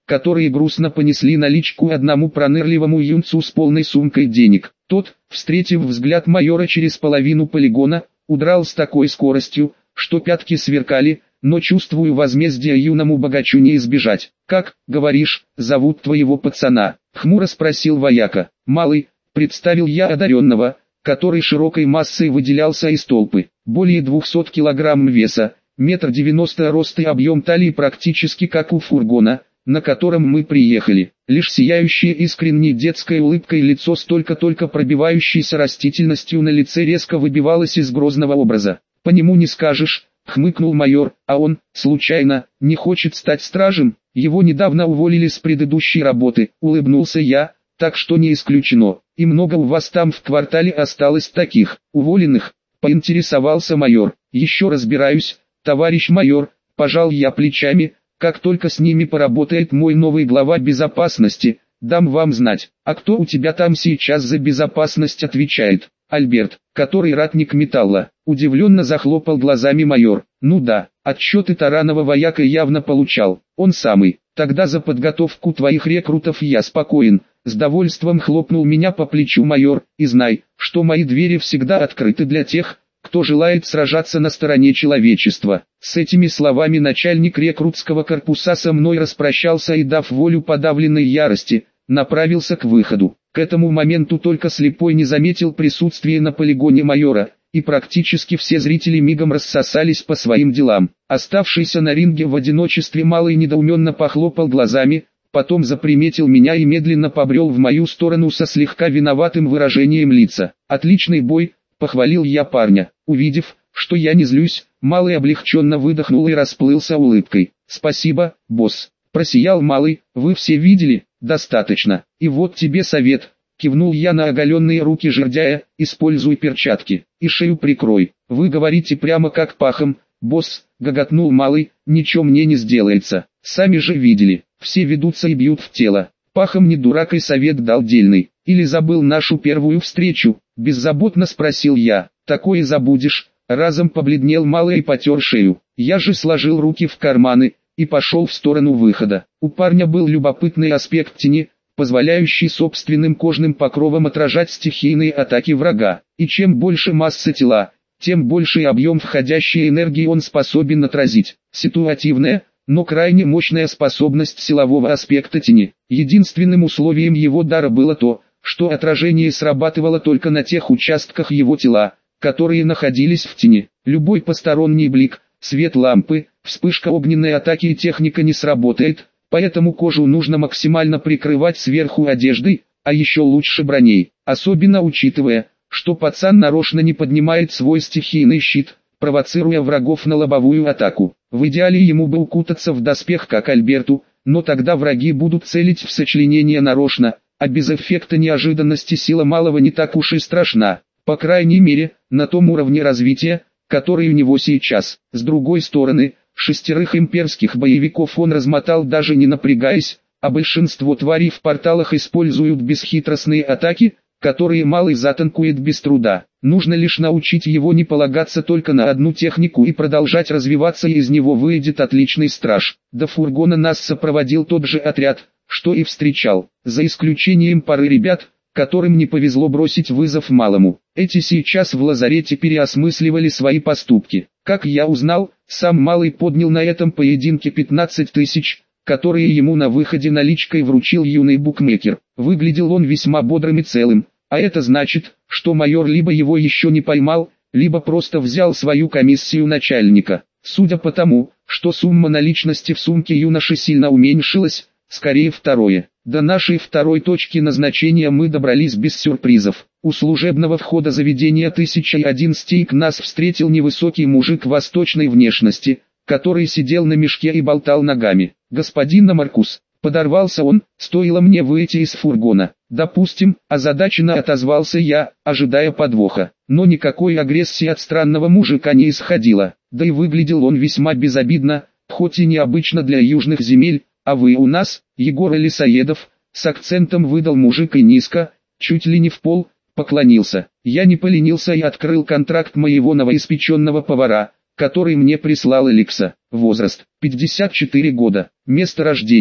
которые грустно понесли наличку одному пронырливому юнцу с полной сумкой денег. Тот, встретив взгляд майора через половину полигона, удрал с такой скоростью, что пятки сверкали, но чувствую, возмездия юному богачу не избежать. «Как, говоришь, зовут твоего пацана?» — хмуро спросил вояка. «Малый», — представил я одаренного, который широкой массой выделялся из толпы. Более двухсот килограмм веса, метр девяносто роста и объем талии практически как у фургона, на котором мы приехали. Лишь сияющее искренней детской улыбкой лицо с только-только пробивающейся растительностью на лице резко выбивалось из грозного образа. «По нему не скажешь», — хмыкнул майор, — «а он, случайно, не хочет стать стражем? Его недавно уволили с предыдущей работы», — улыбнулся я, — «так что не исключено. И много у вас там в квартале осталось таких, уволенных?» — поинтересовался майор. «Еще разбираюсь, товарищ майор», — пожал я плечами, — «как только с ними поработает мой новый глава безопасности, дам вам знать». «А кто у тебя там сейчас за безопасность отвечает?» «Альберт, который ратник металла», — удивленно захлопал глазами майор. «Ну да, отчеты Таранова вояка явно получал, он самый. Тогда за подготовку твоих рекрутов я спокоен», — с довольством хлопнул меня по плечу майор, «и знай, что мои двери всегда открыты для тех, кто желает сражаться на стороне человечества». С этими словами начальник рекрутского корпуса со мной распрощался и, дав волю подавленной ярости, направился к выходу. К этому моменту только слепой не заметил присутствия на полигоне майора, и практически все зрители мигом рассосались по своим делам. Оставшийся на ринге в одиночестве малый недоуменно похлопал глазами, потом заприметил меня и медленно побрел в мою сторону со слегка виноватым выражением лица. «Отличный бой», — похвалил я парня. Увидев, что я не злюсь, малый облегченно выдохнул и расплылся улыбкой. «Спасибо, босс», — просиял малый, — «вы все видели?» «Достаточно. И вот тебе совет», — кивнул я на оголенные руки жердяя, — «используй перчатки, и шею прикрой». «Вы говорите прямо как пахом, босс», — гоготнул малый, — «ничего мне не сделается. Сами же видели, все ведутся и бьют в тело». Пахом не дурак и совет дал дельный. «Или забыл нашу первую встречу?» — беззаботно спросил я. «Такое забудешь», — разом побледнел малый и потер шею. Я же сложил руки в карманы и пошел в сторону выхода. У парня был любопытный аспект тени, позволяющий собственным кожным покровом отражать стихийные атаки врага. И чем больше масса тела, тем больший объем входящей энергии он способен отразить. Ситуативная, но крайне мощная способность силового аспекта тени. Единственным условием его дара было то, что отражение срабатывало только на тех участках его тела, которые находились в тени. Любой посторонний блик, свет лампы, вспышка огненной атаки и техника не сработает, поэтому кожу нужно максимально прикрывать сверху одеждой, а еще лучше броней. Особенно учитывая, что пацан нарочно не поднимает свой стихийный щит, провоцируя врагов на лобовую атаку. В идеале ему бы укутаться в доспех как Альберту, но тогда враги будут целить в сочленение нарочно, а без эффекта неожиданности сила малого не так уж и страшна. По крайней мере, на том уровне развития, который у него сейчас. С другой стороны, шестерых имперских боевиков он размотал даже не напрягаясь, а большинство тварей в порталах используют бесхитростные атаки, которые малый затанкует без труда. Нужно лишь научить его не полагаться только на одну технику и продолжать развиваться, и из него выйдет отличный страж. До фургона нас сопроводил тот же отряд, что и встречал, за исключением пары ребят, которым не повезло бросить вызов малому. Эти сейчас в лазарете переосмысливали свои поступки. Как я узнал, сам малый поднял на этом поединке пятнадцать тысяч, которые ему на выходе наличкой вручил юный букмекер. Выглядел он весьма бодрым и целым, а это значит, что майор либо его еще не поймал, либо просто взял свою комиссию начальника. Судя по тому, что сумма наличности в сумке юноши сильно уменьшилась, скорее второе. До нашей второй точки назначения мы добрались без сюрпризов. У служебного входа заведения тысяча один стейк нас встретил невысокий мужик восточной внешности, который сидел на мешке и болтал ногами. «Господин Маркус», — подорвался он, стоило мне выйти из фургона. «Допустим», — озадаченно отозвался я, ожидая подвоха. Но никакой агрессии от странного мужика не исходило, да и выглядел он весьма безобидно, хоть и необычно для южных земель. «А вы у нас, Егор Лисоедов?» — с акцентом выдал мужик и низко, чуть ли не в пол, поклонился. Я не поленился и открыл контракт моего новоиспеченного повара, который мне прислал Эликса. Возраст — пятьдесят четыре года. Место рождения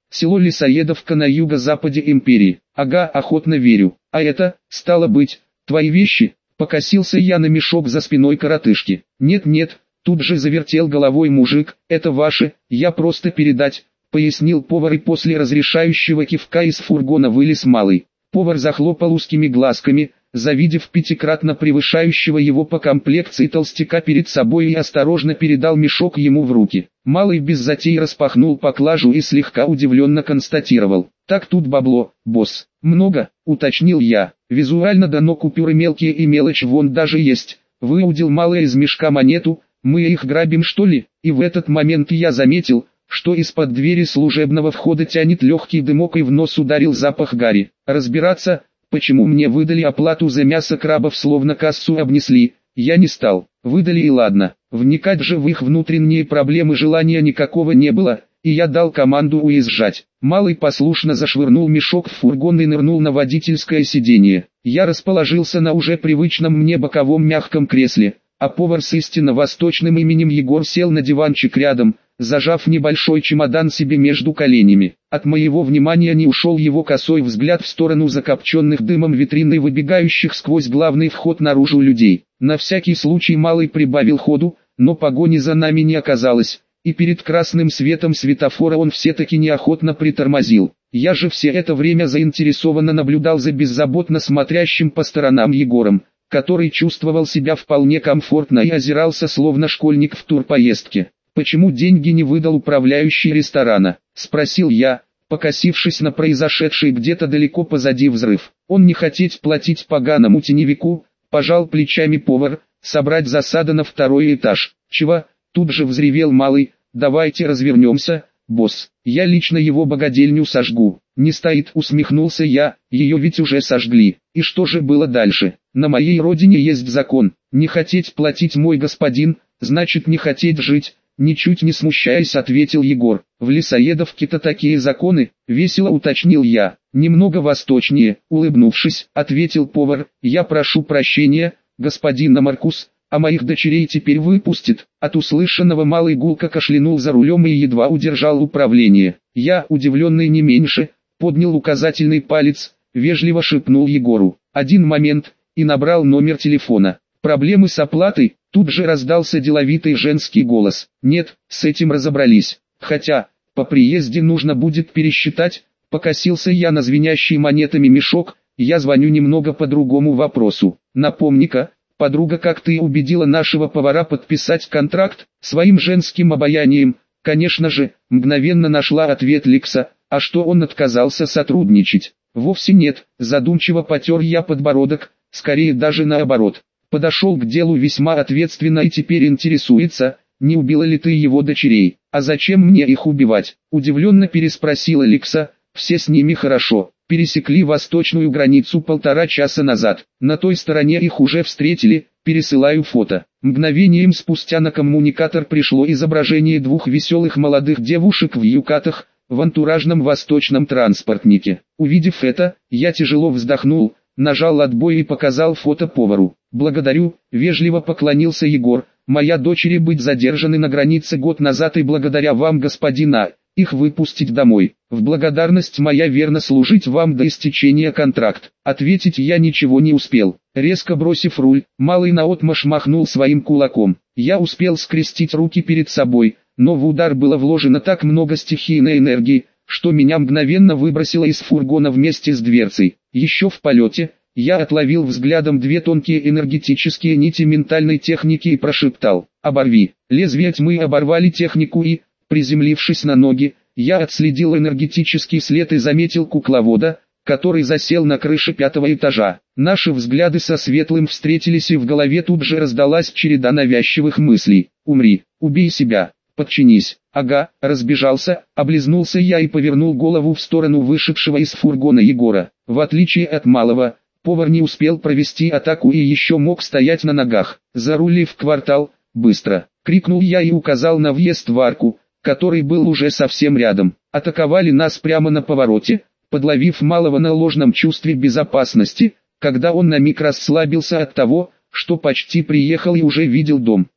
Село Лесоедовка на юго-западе империи. Ага, охотно верю. А это, стало быть, твои вещи? Покосился я на мешок за спиной коротышки. Нет-нет, тут же завертел головой мужик, это ваши, я просто передать, пояснил повар, и после разрешающего кивка из фургона вылез малый. Повар захлопал узкими глазками, завидев пятикратно превышающего его по комплекции толстяка перед собой, и осторожно передал мешок ему в руки. Малый без затей распахнул поклажу и слегка удивленно констатировал: «Так тут бабло, босс». «Много», — уточнил я. «Визуально дано купюры мелкие и мелочь вон даже есть». Выудил малый из мешка монету. «Мы их грабим, что ли?» И в этот момент я заметил, что из-под двери служебного входа тянет легкий дымок, и в нос ударил запах гари. Разбираться, почему мне выдали оплату за мясо крабов, словно кассу обнесли, я не стал. Выдали и ладно. Вникать же в их внутренние проблемы желания никакого не было, и я дал команду уезжать. Малый послушно зашвырнул мешок в фургон и нырнул на водительское сиденье. Я расположился на уже привычном мне боковом мягком кресле, а повар с истинно восточным именем Егор сел на диванчик рядом, зажав небольшой чемодан себе между коленями. От моего внимания не ушел его косой взгляд в сторону закопченных дымом витрин и выбегающих сквозь главный вход наружу людей. На всякий случай малый прибавил ходу, но погони за нами не оказалось, и перед красным светом светофора он все-таки неохотно притормозил. Я же все это время заинтересованно наблюдал за беззаботно смотрящим по сторонам Егором, который чувствовал себя вполне комфортно и озирался словно школьник в турпоездке. «Почему деньги не выдал управляющий ресторана?» – спросил я, покосившись на произошедший где-то далеко позади взрыв. «Он не хотеть платить поганому теневику», – пожал плечами повар, – «собрать засада на второй этаж». «Чего?» – тут же взревел малый. «Давайте развернемся, босс, я лично его богадельню сожгу». «Не стоит», – усмехнулся я, – «ее ведь уже сожгли». «И что же было дальше?» «На моей родине есть закон, не хотеть платить, мой господин, значит не хотеть жить». Ничуть не смущаясь, ответил Егор. «В Лесоедовке-то такие законы», — весело уточнил я. «Немного восточнее», — улыбнувшись, ответил повар. «Я прошу прощения, господин Маркус, а моих дочерей теперь выпустит». От услышанного малый гулко кашлянул за рулем и едва удержал управление. Я, удивленный не меньше, поднял указательный палец, вежливо шепнул Егору: «Один момент», и набрал номер телефона. «Проблемы с оплатой?» Тут же раздался деловитый женский голос. «Нет, с этим разобрались. Хотя, по приезде нужно будет пересчитать». Покосился я на звенящий монетами мешок. «Я звоню немного по другому вопросу. Напомни-ка, подруга, как ты убедила нашего повара подписать контракт?» Своим женским обаянием, конечно же, мгновенно нашла ответ Лекса. «А что, он отказался сотрудничать?» «Вовсе нет», задумчиво потер я подбородок, скорее даже наоборот. Подошел к делу весьма ответственно и теперь интересуется, не убила ли ты его дочерей. «А зачем мне их убивать?» Удивленно переспросила Лекса. «Все с ними хорошо. Пересекли восточную границу полтора часа назад. На той стороне их уже встретили, пересылаю фото». Мгновением спустя на коммуникатор пришло изображение двух веселых молодых девушек в юкатах, в антуражном восточном транспортнике. Увидев это, я тяжело вздохнул, нажал отбой и показал фото повару. «Благодарю», — вежливо поклонился Егор. «Моя дочери быть задержаны на границе год назад, и благодаря вам, господин А, их выпустить домой. В благодарность моя верно служить вам до истечения контракт». Ответить я ничего не успел. Резко бросив руль, малый наотмашь махнул своим кулаком. Я успел скрестить руки перед собой, но в удар было вложено так много стихийной энергии, что меня мгновенно выбросило из фургона вместе с дверцей. Еще в полете я отловил взглядом две тонкие энергетические нити ментальной техники и прошептал: «Оборви». Лезвия тьмы оборвали технику и, приземлившись на ноги, я отследил энергетический след и заметил кукловода, который засел на крыше пятого этажа. Наши взгляды со Светлым встретились, и в голове тут же раздалась череда навязчивых мыслей. «Умри, убей себя, подчинись». «Ага», разбежался, облизнулся я и повернул голову в сторону вышедшего из фургона Егора. В отличие от малого, повар не успел провести атаку и еще мог стоять на ногах. «Зарули в квартал, быстро!» — крикнул я и указал на въезд в арку, который был уже совсем рядом. Атаковали нас прямо на повороте, подловив малого на ложном чувстве безопасности, когда он на миг расслабился от того, что почти приехал и уже видел дом.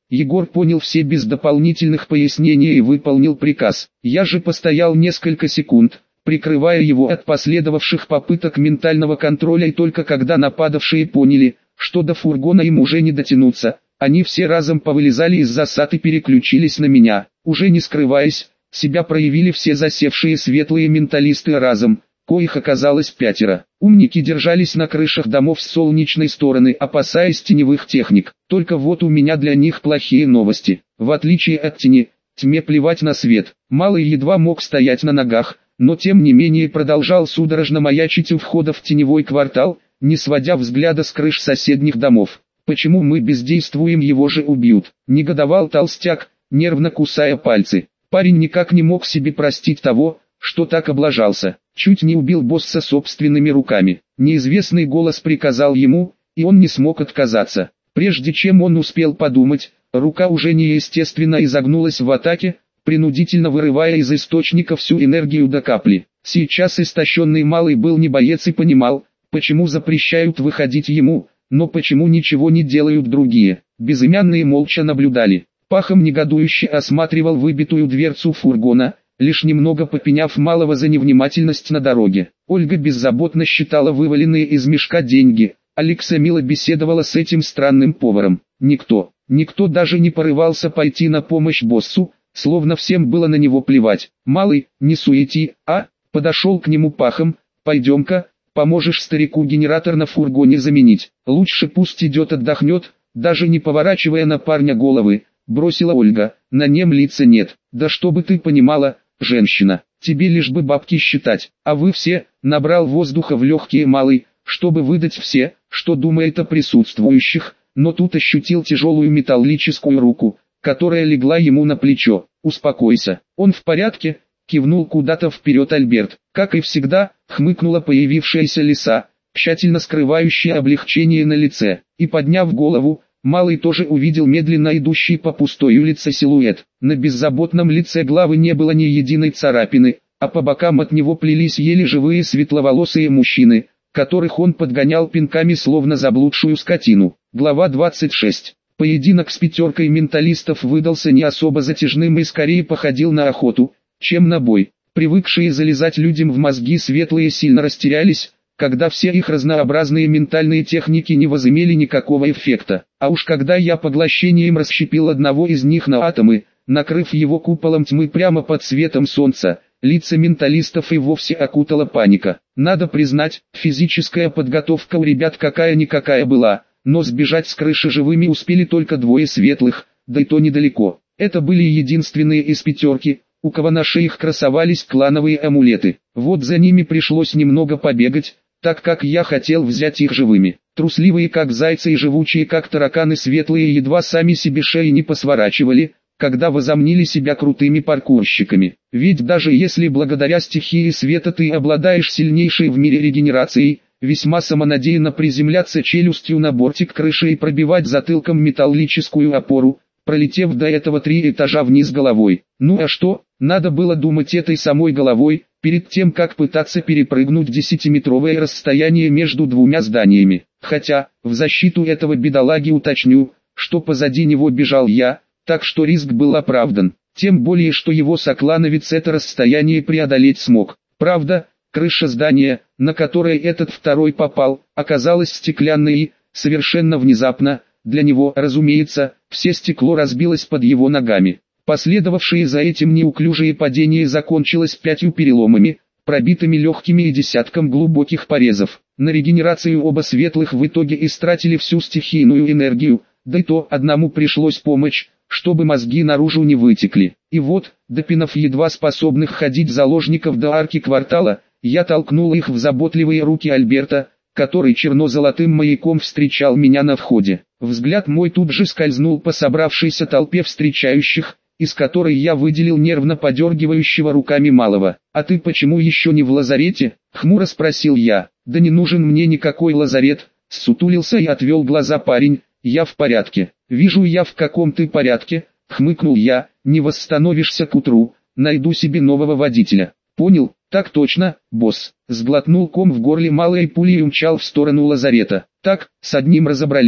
Егор понял все без дополнительных пояснений и выполнил приказ. Я же постоял несколько секунд, прикрывая его от последовавших попыток ментального контроля, и только когда нападавшие поняли, что до фургона им уже не дотянуться, они все разом повылезали из засад и переключились на меня. Уже не скрываясь, себя проявили все засевшие светлые менталисты разом, коих оказалось пятеро. Умники держались на крышах домов с солнечной стороны, опасаясь теневых техник. Только вот у меня для них плохие новости. В отличие от тени, тьме плевать на свет. Малый едва мог стоять на ногах, но тем не менее продолжал судорожно маячить у входа в теневой квартал, не сводя взгляда с крыш соседних домов. «Почему мы бездействуем, его же убьют?» — негодовал толстяк, нервно кусая пальцы. Парень никак не мог себе простить того, что так облажался. Чуть не убил босса собственными руками. Неизвестный голос приказал ему, и он не смог отказаться. Прежде чем он успел подумать, рука уже неестественно изогнулась в атаке, принудительно вырывая из источника всю энергию до капли. Сейчас истощенный малый был не боец и понимал, почему запрещают выходить ему, но почему ничего не делают другие. Безымянные молча наблюдали. Пахом негодующе осматривал выбитую дверцу фургона, лишь немного попеняв малого за невнимательность на дороге. Ольга беззаботно считала вываленные из мешка деньги. Алекса мило беседовала с этим странным поваром. Никто, никто даже не порывался пойти на помощь боссу, словно всем было на него плевать. «Малый, не суети, а?» — подошел к нему Пахом. «Пойдем-ка, поможешь старику генератор на фургоне заменить. Лучше пусть идет отдохнет», даже не поворачивая на парня головы, бросила Ольга. «На нем лица нет. Да чтобы ты понимала, женщина, тебе лишь бы бабки считать, а вы все», набрал воздуха в легкие малый, чтобы выдать все, что думает о присутствующих, но тут ощутил тяжелую металлическую руку, которая легла ему на плечо. «Успокойся, он в порядке», кивнул куда-то вперед Альберт. Как и всегда, хмыкнула появившаяся лиса, тщательно скрывающая облегчение на лице, и подняв голову, малый тоже увидел медленно идущий по пустой улице силуэт. На беззаботном лице главы не было ни единой царапины, а по бокам от него плелись еле живые светловолосые мужчины, которых он подгонял пинками словно заблудшую скотину. Глава двадцать шесть. Поединок с пятеркой менталистов выдался не особо затяжным и скорее походил на охоту, чем на бой. Привыкшие залезать людям в мозги светлые сильно растерялись, когда все их разнообразные ментальные техники не возымели никакого эффекта. А уж когда я поглощением расщепил одного из них на атомы, накрыв его куполом тьмы прямо под светом солнца, лица менталистов и вовсе окутала паника. Надо признать, физическая подготовка у ребят какая-никакая была, но сбежать с крыши живыми успели только двое светлых, да и то недалеко. Это были единственные из пятерки, у кого на шеях красовались клановые амулеты. Вот за ними пришлось немного побегать, так как я хотел взять их живыми. Трусливые как зайцы и живучие как тараканы светлые едва сами себе шеи не посворачивали, когда возомнили себя крутыми паркурщиками. Ведь даже если благодаря стихии света ты обладаешь сильнейшей в мире регенерацией, весьма самонадеянно приземляться челюстью на бортик крыши и пробивать затылком металлическую опору, пролетев до этого три этажа вниз головой. Ну а что, надо было думать этой самой головой, перед тем как пытаться перепрыгнуть десятиметровое расстояние между двумя зданиями. Хотя, в защиту этого бедолаги уточню, что позади него бежал я, так что риск был оправдан. Тем более, что его соклановец это расстояние преодолеть смог. Правда, крыша здания, на которое этот второй попал, оказалась стеклянной и, совершенно внезапно, для него, разумеется, все стекло разбилось под его ногами. Последовавшие за этим неуклюжие падения закончилось пятью переломами, пробитыми легкими и десятком глубоких порезов. На регенерацию оба светлых в итоге истратили всю стихийную энергию, да и то одному пришлось помочь, чтобы мозги наружу не вытекли. И вот, допинав едва способных ходить заложников до арки квартала, я толкнул их в заботливые руки Альберта, который черно-золотым маяком встречал меня на входе. Взгляд мой тут же скользнул по собравшейся толпе встречающих, из которой я выделил нервно подергивающего руками малого. «А ты почему еще не в лазарете?» — хмуро спросил я. «Да не нужен мне никакой лазарет», — ссутулился и отвел глаза парень. «Я в порядке». «Вижу я, в каком ты порядке», — хмыкнул я. «Не восстановишься к утру, найду себе нового водителя». «Понял, так точно, босс». Сглотнул ком в горле малый и пулей умчал в сторону лазарета. «Так, с одним разобрались.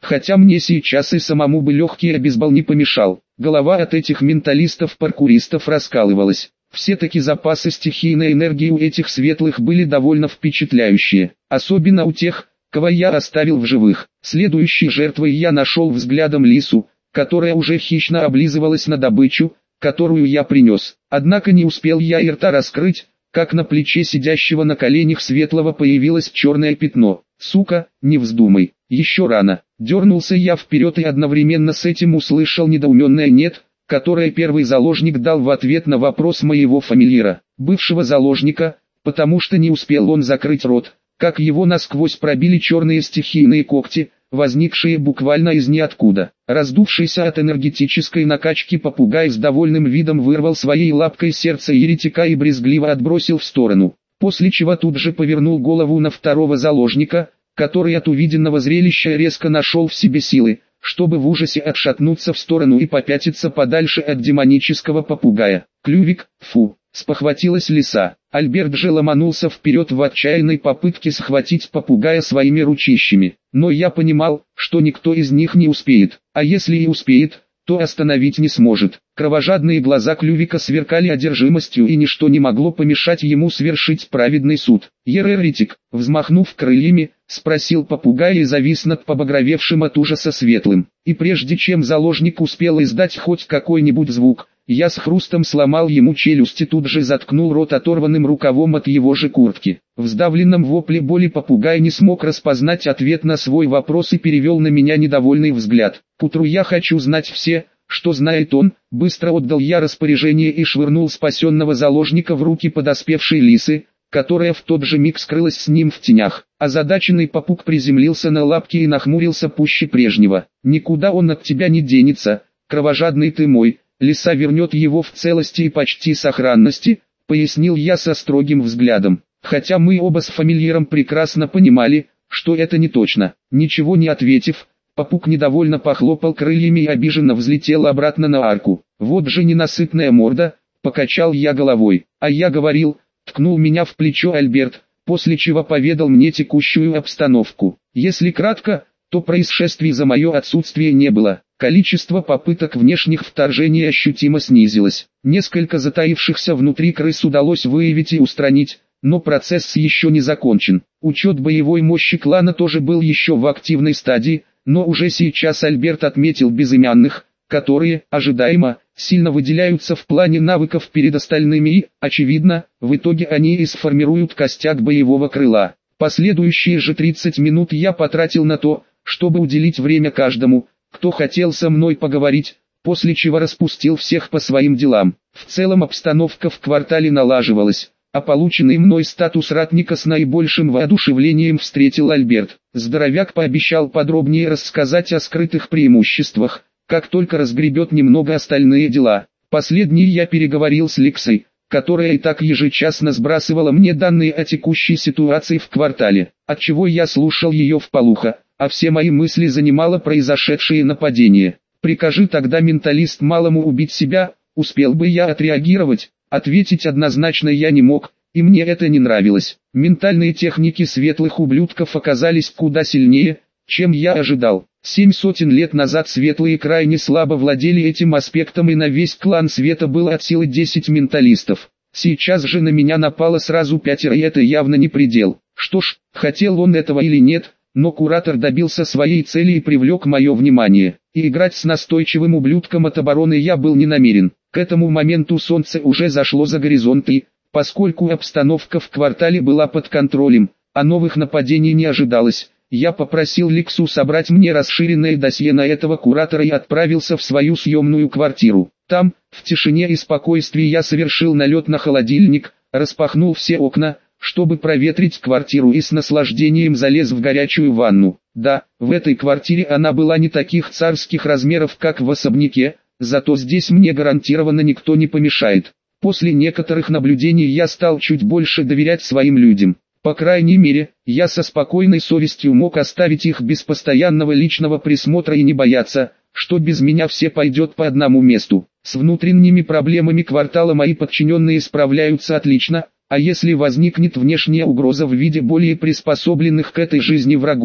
хотя мне сейчас и самому бы легкий обезбол не помешал. Голова от этих менталистов-паркуристов раскалывалась. Все-таки запасы стихийной энергии у этих светлых были довольно впечатляющие, особенно у тех, кого я оставил в живых. Следующей жертвой я нашел взглядом лису, которая уже хищно облизывалась на добычу, которую я принес. Однако не успел я и рта раскрыть, как на плече сидящего на коленях светлого появилось черное пятно. «Сука, не вздумай, еще рано». Дернулся я вперед и одновременно с этим услышал недоуменное «нет», которое первый заложник дал в ответ на вопрос моего фамильяра, бывшего заложника, потому что не успел он закрыть рот, как его насквозь пробили черные стихийные когти, возникшие буквально из ниоткуда. Раздувшийся от энергетической накачки попугай с довольным видом вырвал своей лапкой сердце еретика и брезгливо отбросил в сторону, после чего тут же повернул голову на второго заложника, который от увиденного зрелища резко нашел в себе силы, чтобы в ужасе отшатнуться в сторону и попятиться подальше от демонического попугая. «Клювик, фу!» — спохватилась лиса. Альберт же ломанулся вперед в отчаянной попытке схватить попугая своими ручищами. Но я понимал, что никто из них не успеет, а если и успеет, то остановить не сможет. Кровожадные глаза Клювика сверкали одержимостью, и ничто не могло помешать ему свершить праведный суд. «Еретик», взмахнув крыльями, спросил попугай и завис над побагровевшим от ужаса светлым. И прежде чем заложник успел издать хоть какой-нибудь звук, я с хрустом сломал ему челюсть и тут же заткнул рот оторванным рукавом от его же куртки. В сдавленном вопле боли попугай не смог распознать ответ на свой вопрос и перевел на меня недовольный взгляд. «К утру я хочу знать все, что знает он», — быстро отдал я распоряжение и швырнул спасенного заложника в руки подоспевшей лисы, которая в тот же миг скрылась с ним в тенях. Озадаченный попуг приземлился на лапки и нахмурился пуще прежнего. «Никуда он от тебя не денется, кровожадный ты мой, лиса вернет его в целости и почти сохранности», — пояснил я со строгим взглядом. Хотя мы оба с фамильяром прекрасно понимали, что это не точно. Ничего не ответив, попуг недовольно похлопал крыльями и обиженно взлетел обратно на арку. «Вот же ненасытная морда», — покачал я головой. «А я говорил», — ткнул меня в плечо Альберт, после чего поведал мне текущую обстановку. Если кратко, то происшествий за мое отсутствие не было. Количество попыток внешних вторжений ощутимо снизилось. Несколько затаившихся внутри крыс удалось выявить и устранить, но процесс еще не закончен. Учет боевой мощи клана тоже был еще в активной стадии, но уже сейчас Альберт отметил безымянных, которые, ожидаемо, сильно выделяются в плане навыков перед остальными и, очевидно, в итоге они и сформируют костяк боевого крыла. Последующие же тридцать минут я потратил на то, чтобы уделить время каждому, кто хотел со мной поговорить, после чего распустил всех по своим делам. В целом обстановка в квартале налаживалась, а полученный мной статус ратника с наибольшим воодушевлением встретил Альберт. Здоровяк пообещал подробнее рассказать о скрытых преимуществах, как только разгребет немного остальные дела. Последний я переговорил с Лексой, которая и так ежечасно сбрасывала мне данные о текущей ситуации в квартале, отчего я слушал ее вполуха, а все мои мысли занимало произошедшее нападение. «Прикажи тогда, менталист, малому убить себя», успел бы я отреагировать, ответить однозначно я не мог, и мне это не нравилось. Ментальные техники светлых ублюдков оказались куда сильнее, чем я ожидал. Семь сотен лет назад светлые крайне слабо владели этим аспектом, и на весь клан света было от силы десять менталистов. Сейчас же на меня напало сразу пятеро, и это явно не предел. Что ж, хотел он этого или нет, но куратор добился своей цели и привлек мое внимание, и играть с настойчивым ублюдком от обороны я был не намерен. К этому моменту солнце уже зашло за горизонт и, поскольку обстановка в квартале была под контролем, а новых нападений не ожидалось, я попросил Лексу собрать мне расширенное досье на этого куратора и отправился в свою съемную квартиру. Там, в тишине и спокойствии, я совершил налет на холодильник, распахнул все окна, чтобы проветрить квартиру, и с наслаждением залез в горячую ванну. Да, в этой квартире она была не таких царских размеров, как в особняке, зато здесь мне гарантированно никто не помешает. После некоторых наблюдений я стал чуть больше доверять своим людям. По крайней мере, я со спокойной совестью мог оставить их без постоянного личного присмотра и не бояться, что без меня все пойдет по одному месту. С внутренними проблемами квартала мои подчиненные справляются отлично, а если возникнет внешняя угроза в виде более приспособленных к этой жизни врагов,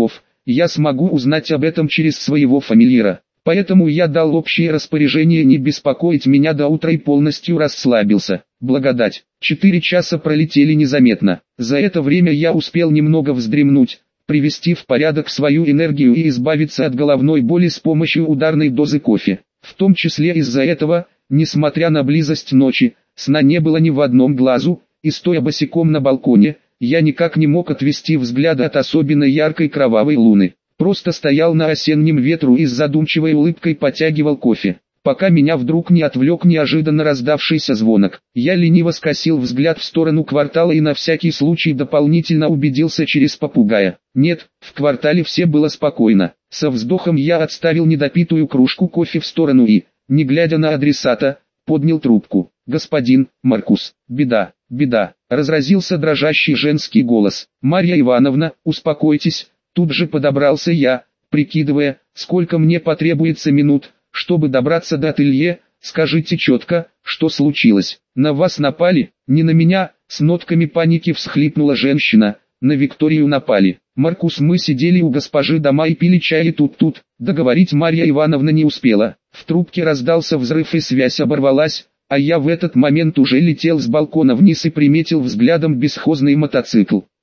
я смогу узнать об этом через своего фамильяра. Поэтому я дал общее распоряжение не беспокоить меня до утра и полностью расслабился. Благодать. Четыре часа пролетели незаметно. За это время я успел немного вздремнуть, привести в порядок свою энергию и избавиться от головной боли с помощью ударной дозы кофе. В том числе из-за этого, несмотря на близость ночи, сна не было ни в одном глазу, и стоя босиком на балконе, я никак не мог отвести взгляда от особенно яркой кровавой луны. Просто стоял на осеннем ветру и с задумчивой улыбкой потягивал кофе, пока меня вдруг не отвлек неожиданно раздавшийся звонок. Я лениво скосил взгляд в сторону квартала и на всякий случай дополнительно убедился через попугая. Нет, в квартале все было спокойно. Со вздохом я отставил недопитую кружку кофе в сторону и, не глядя на адресата, поднял трубку. «Господин Маркус, беда, беда», — разразился дрожащий женский голос. «Марья Ивановна, успокойтесь». Тут же подобрался я, прикидывая, сколько мне потребуется минут, чтобы добраться до ателье. «Скажите четко, что случилось? На вас напали?» «Не на меня», — с нотками паники всхлипнула женщина. «На Викторию напали. Маркус, мы сидели у госпожи дома и пили чай, и тут-тут». Договорить Марья Ивановна не успела. В трубке раздался взрыв и связь оборвалась, а я в этот момент уже летел с балкона вниз и приметил взглядом бесхозный мотоцикл.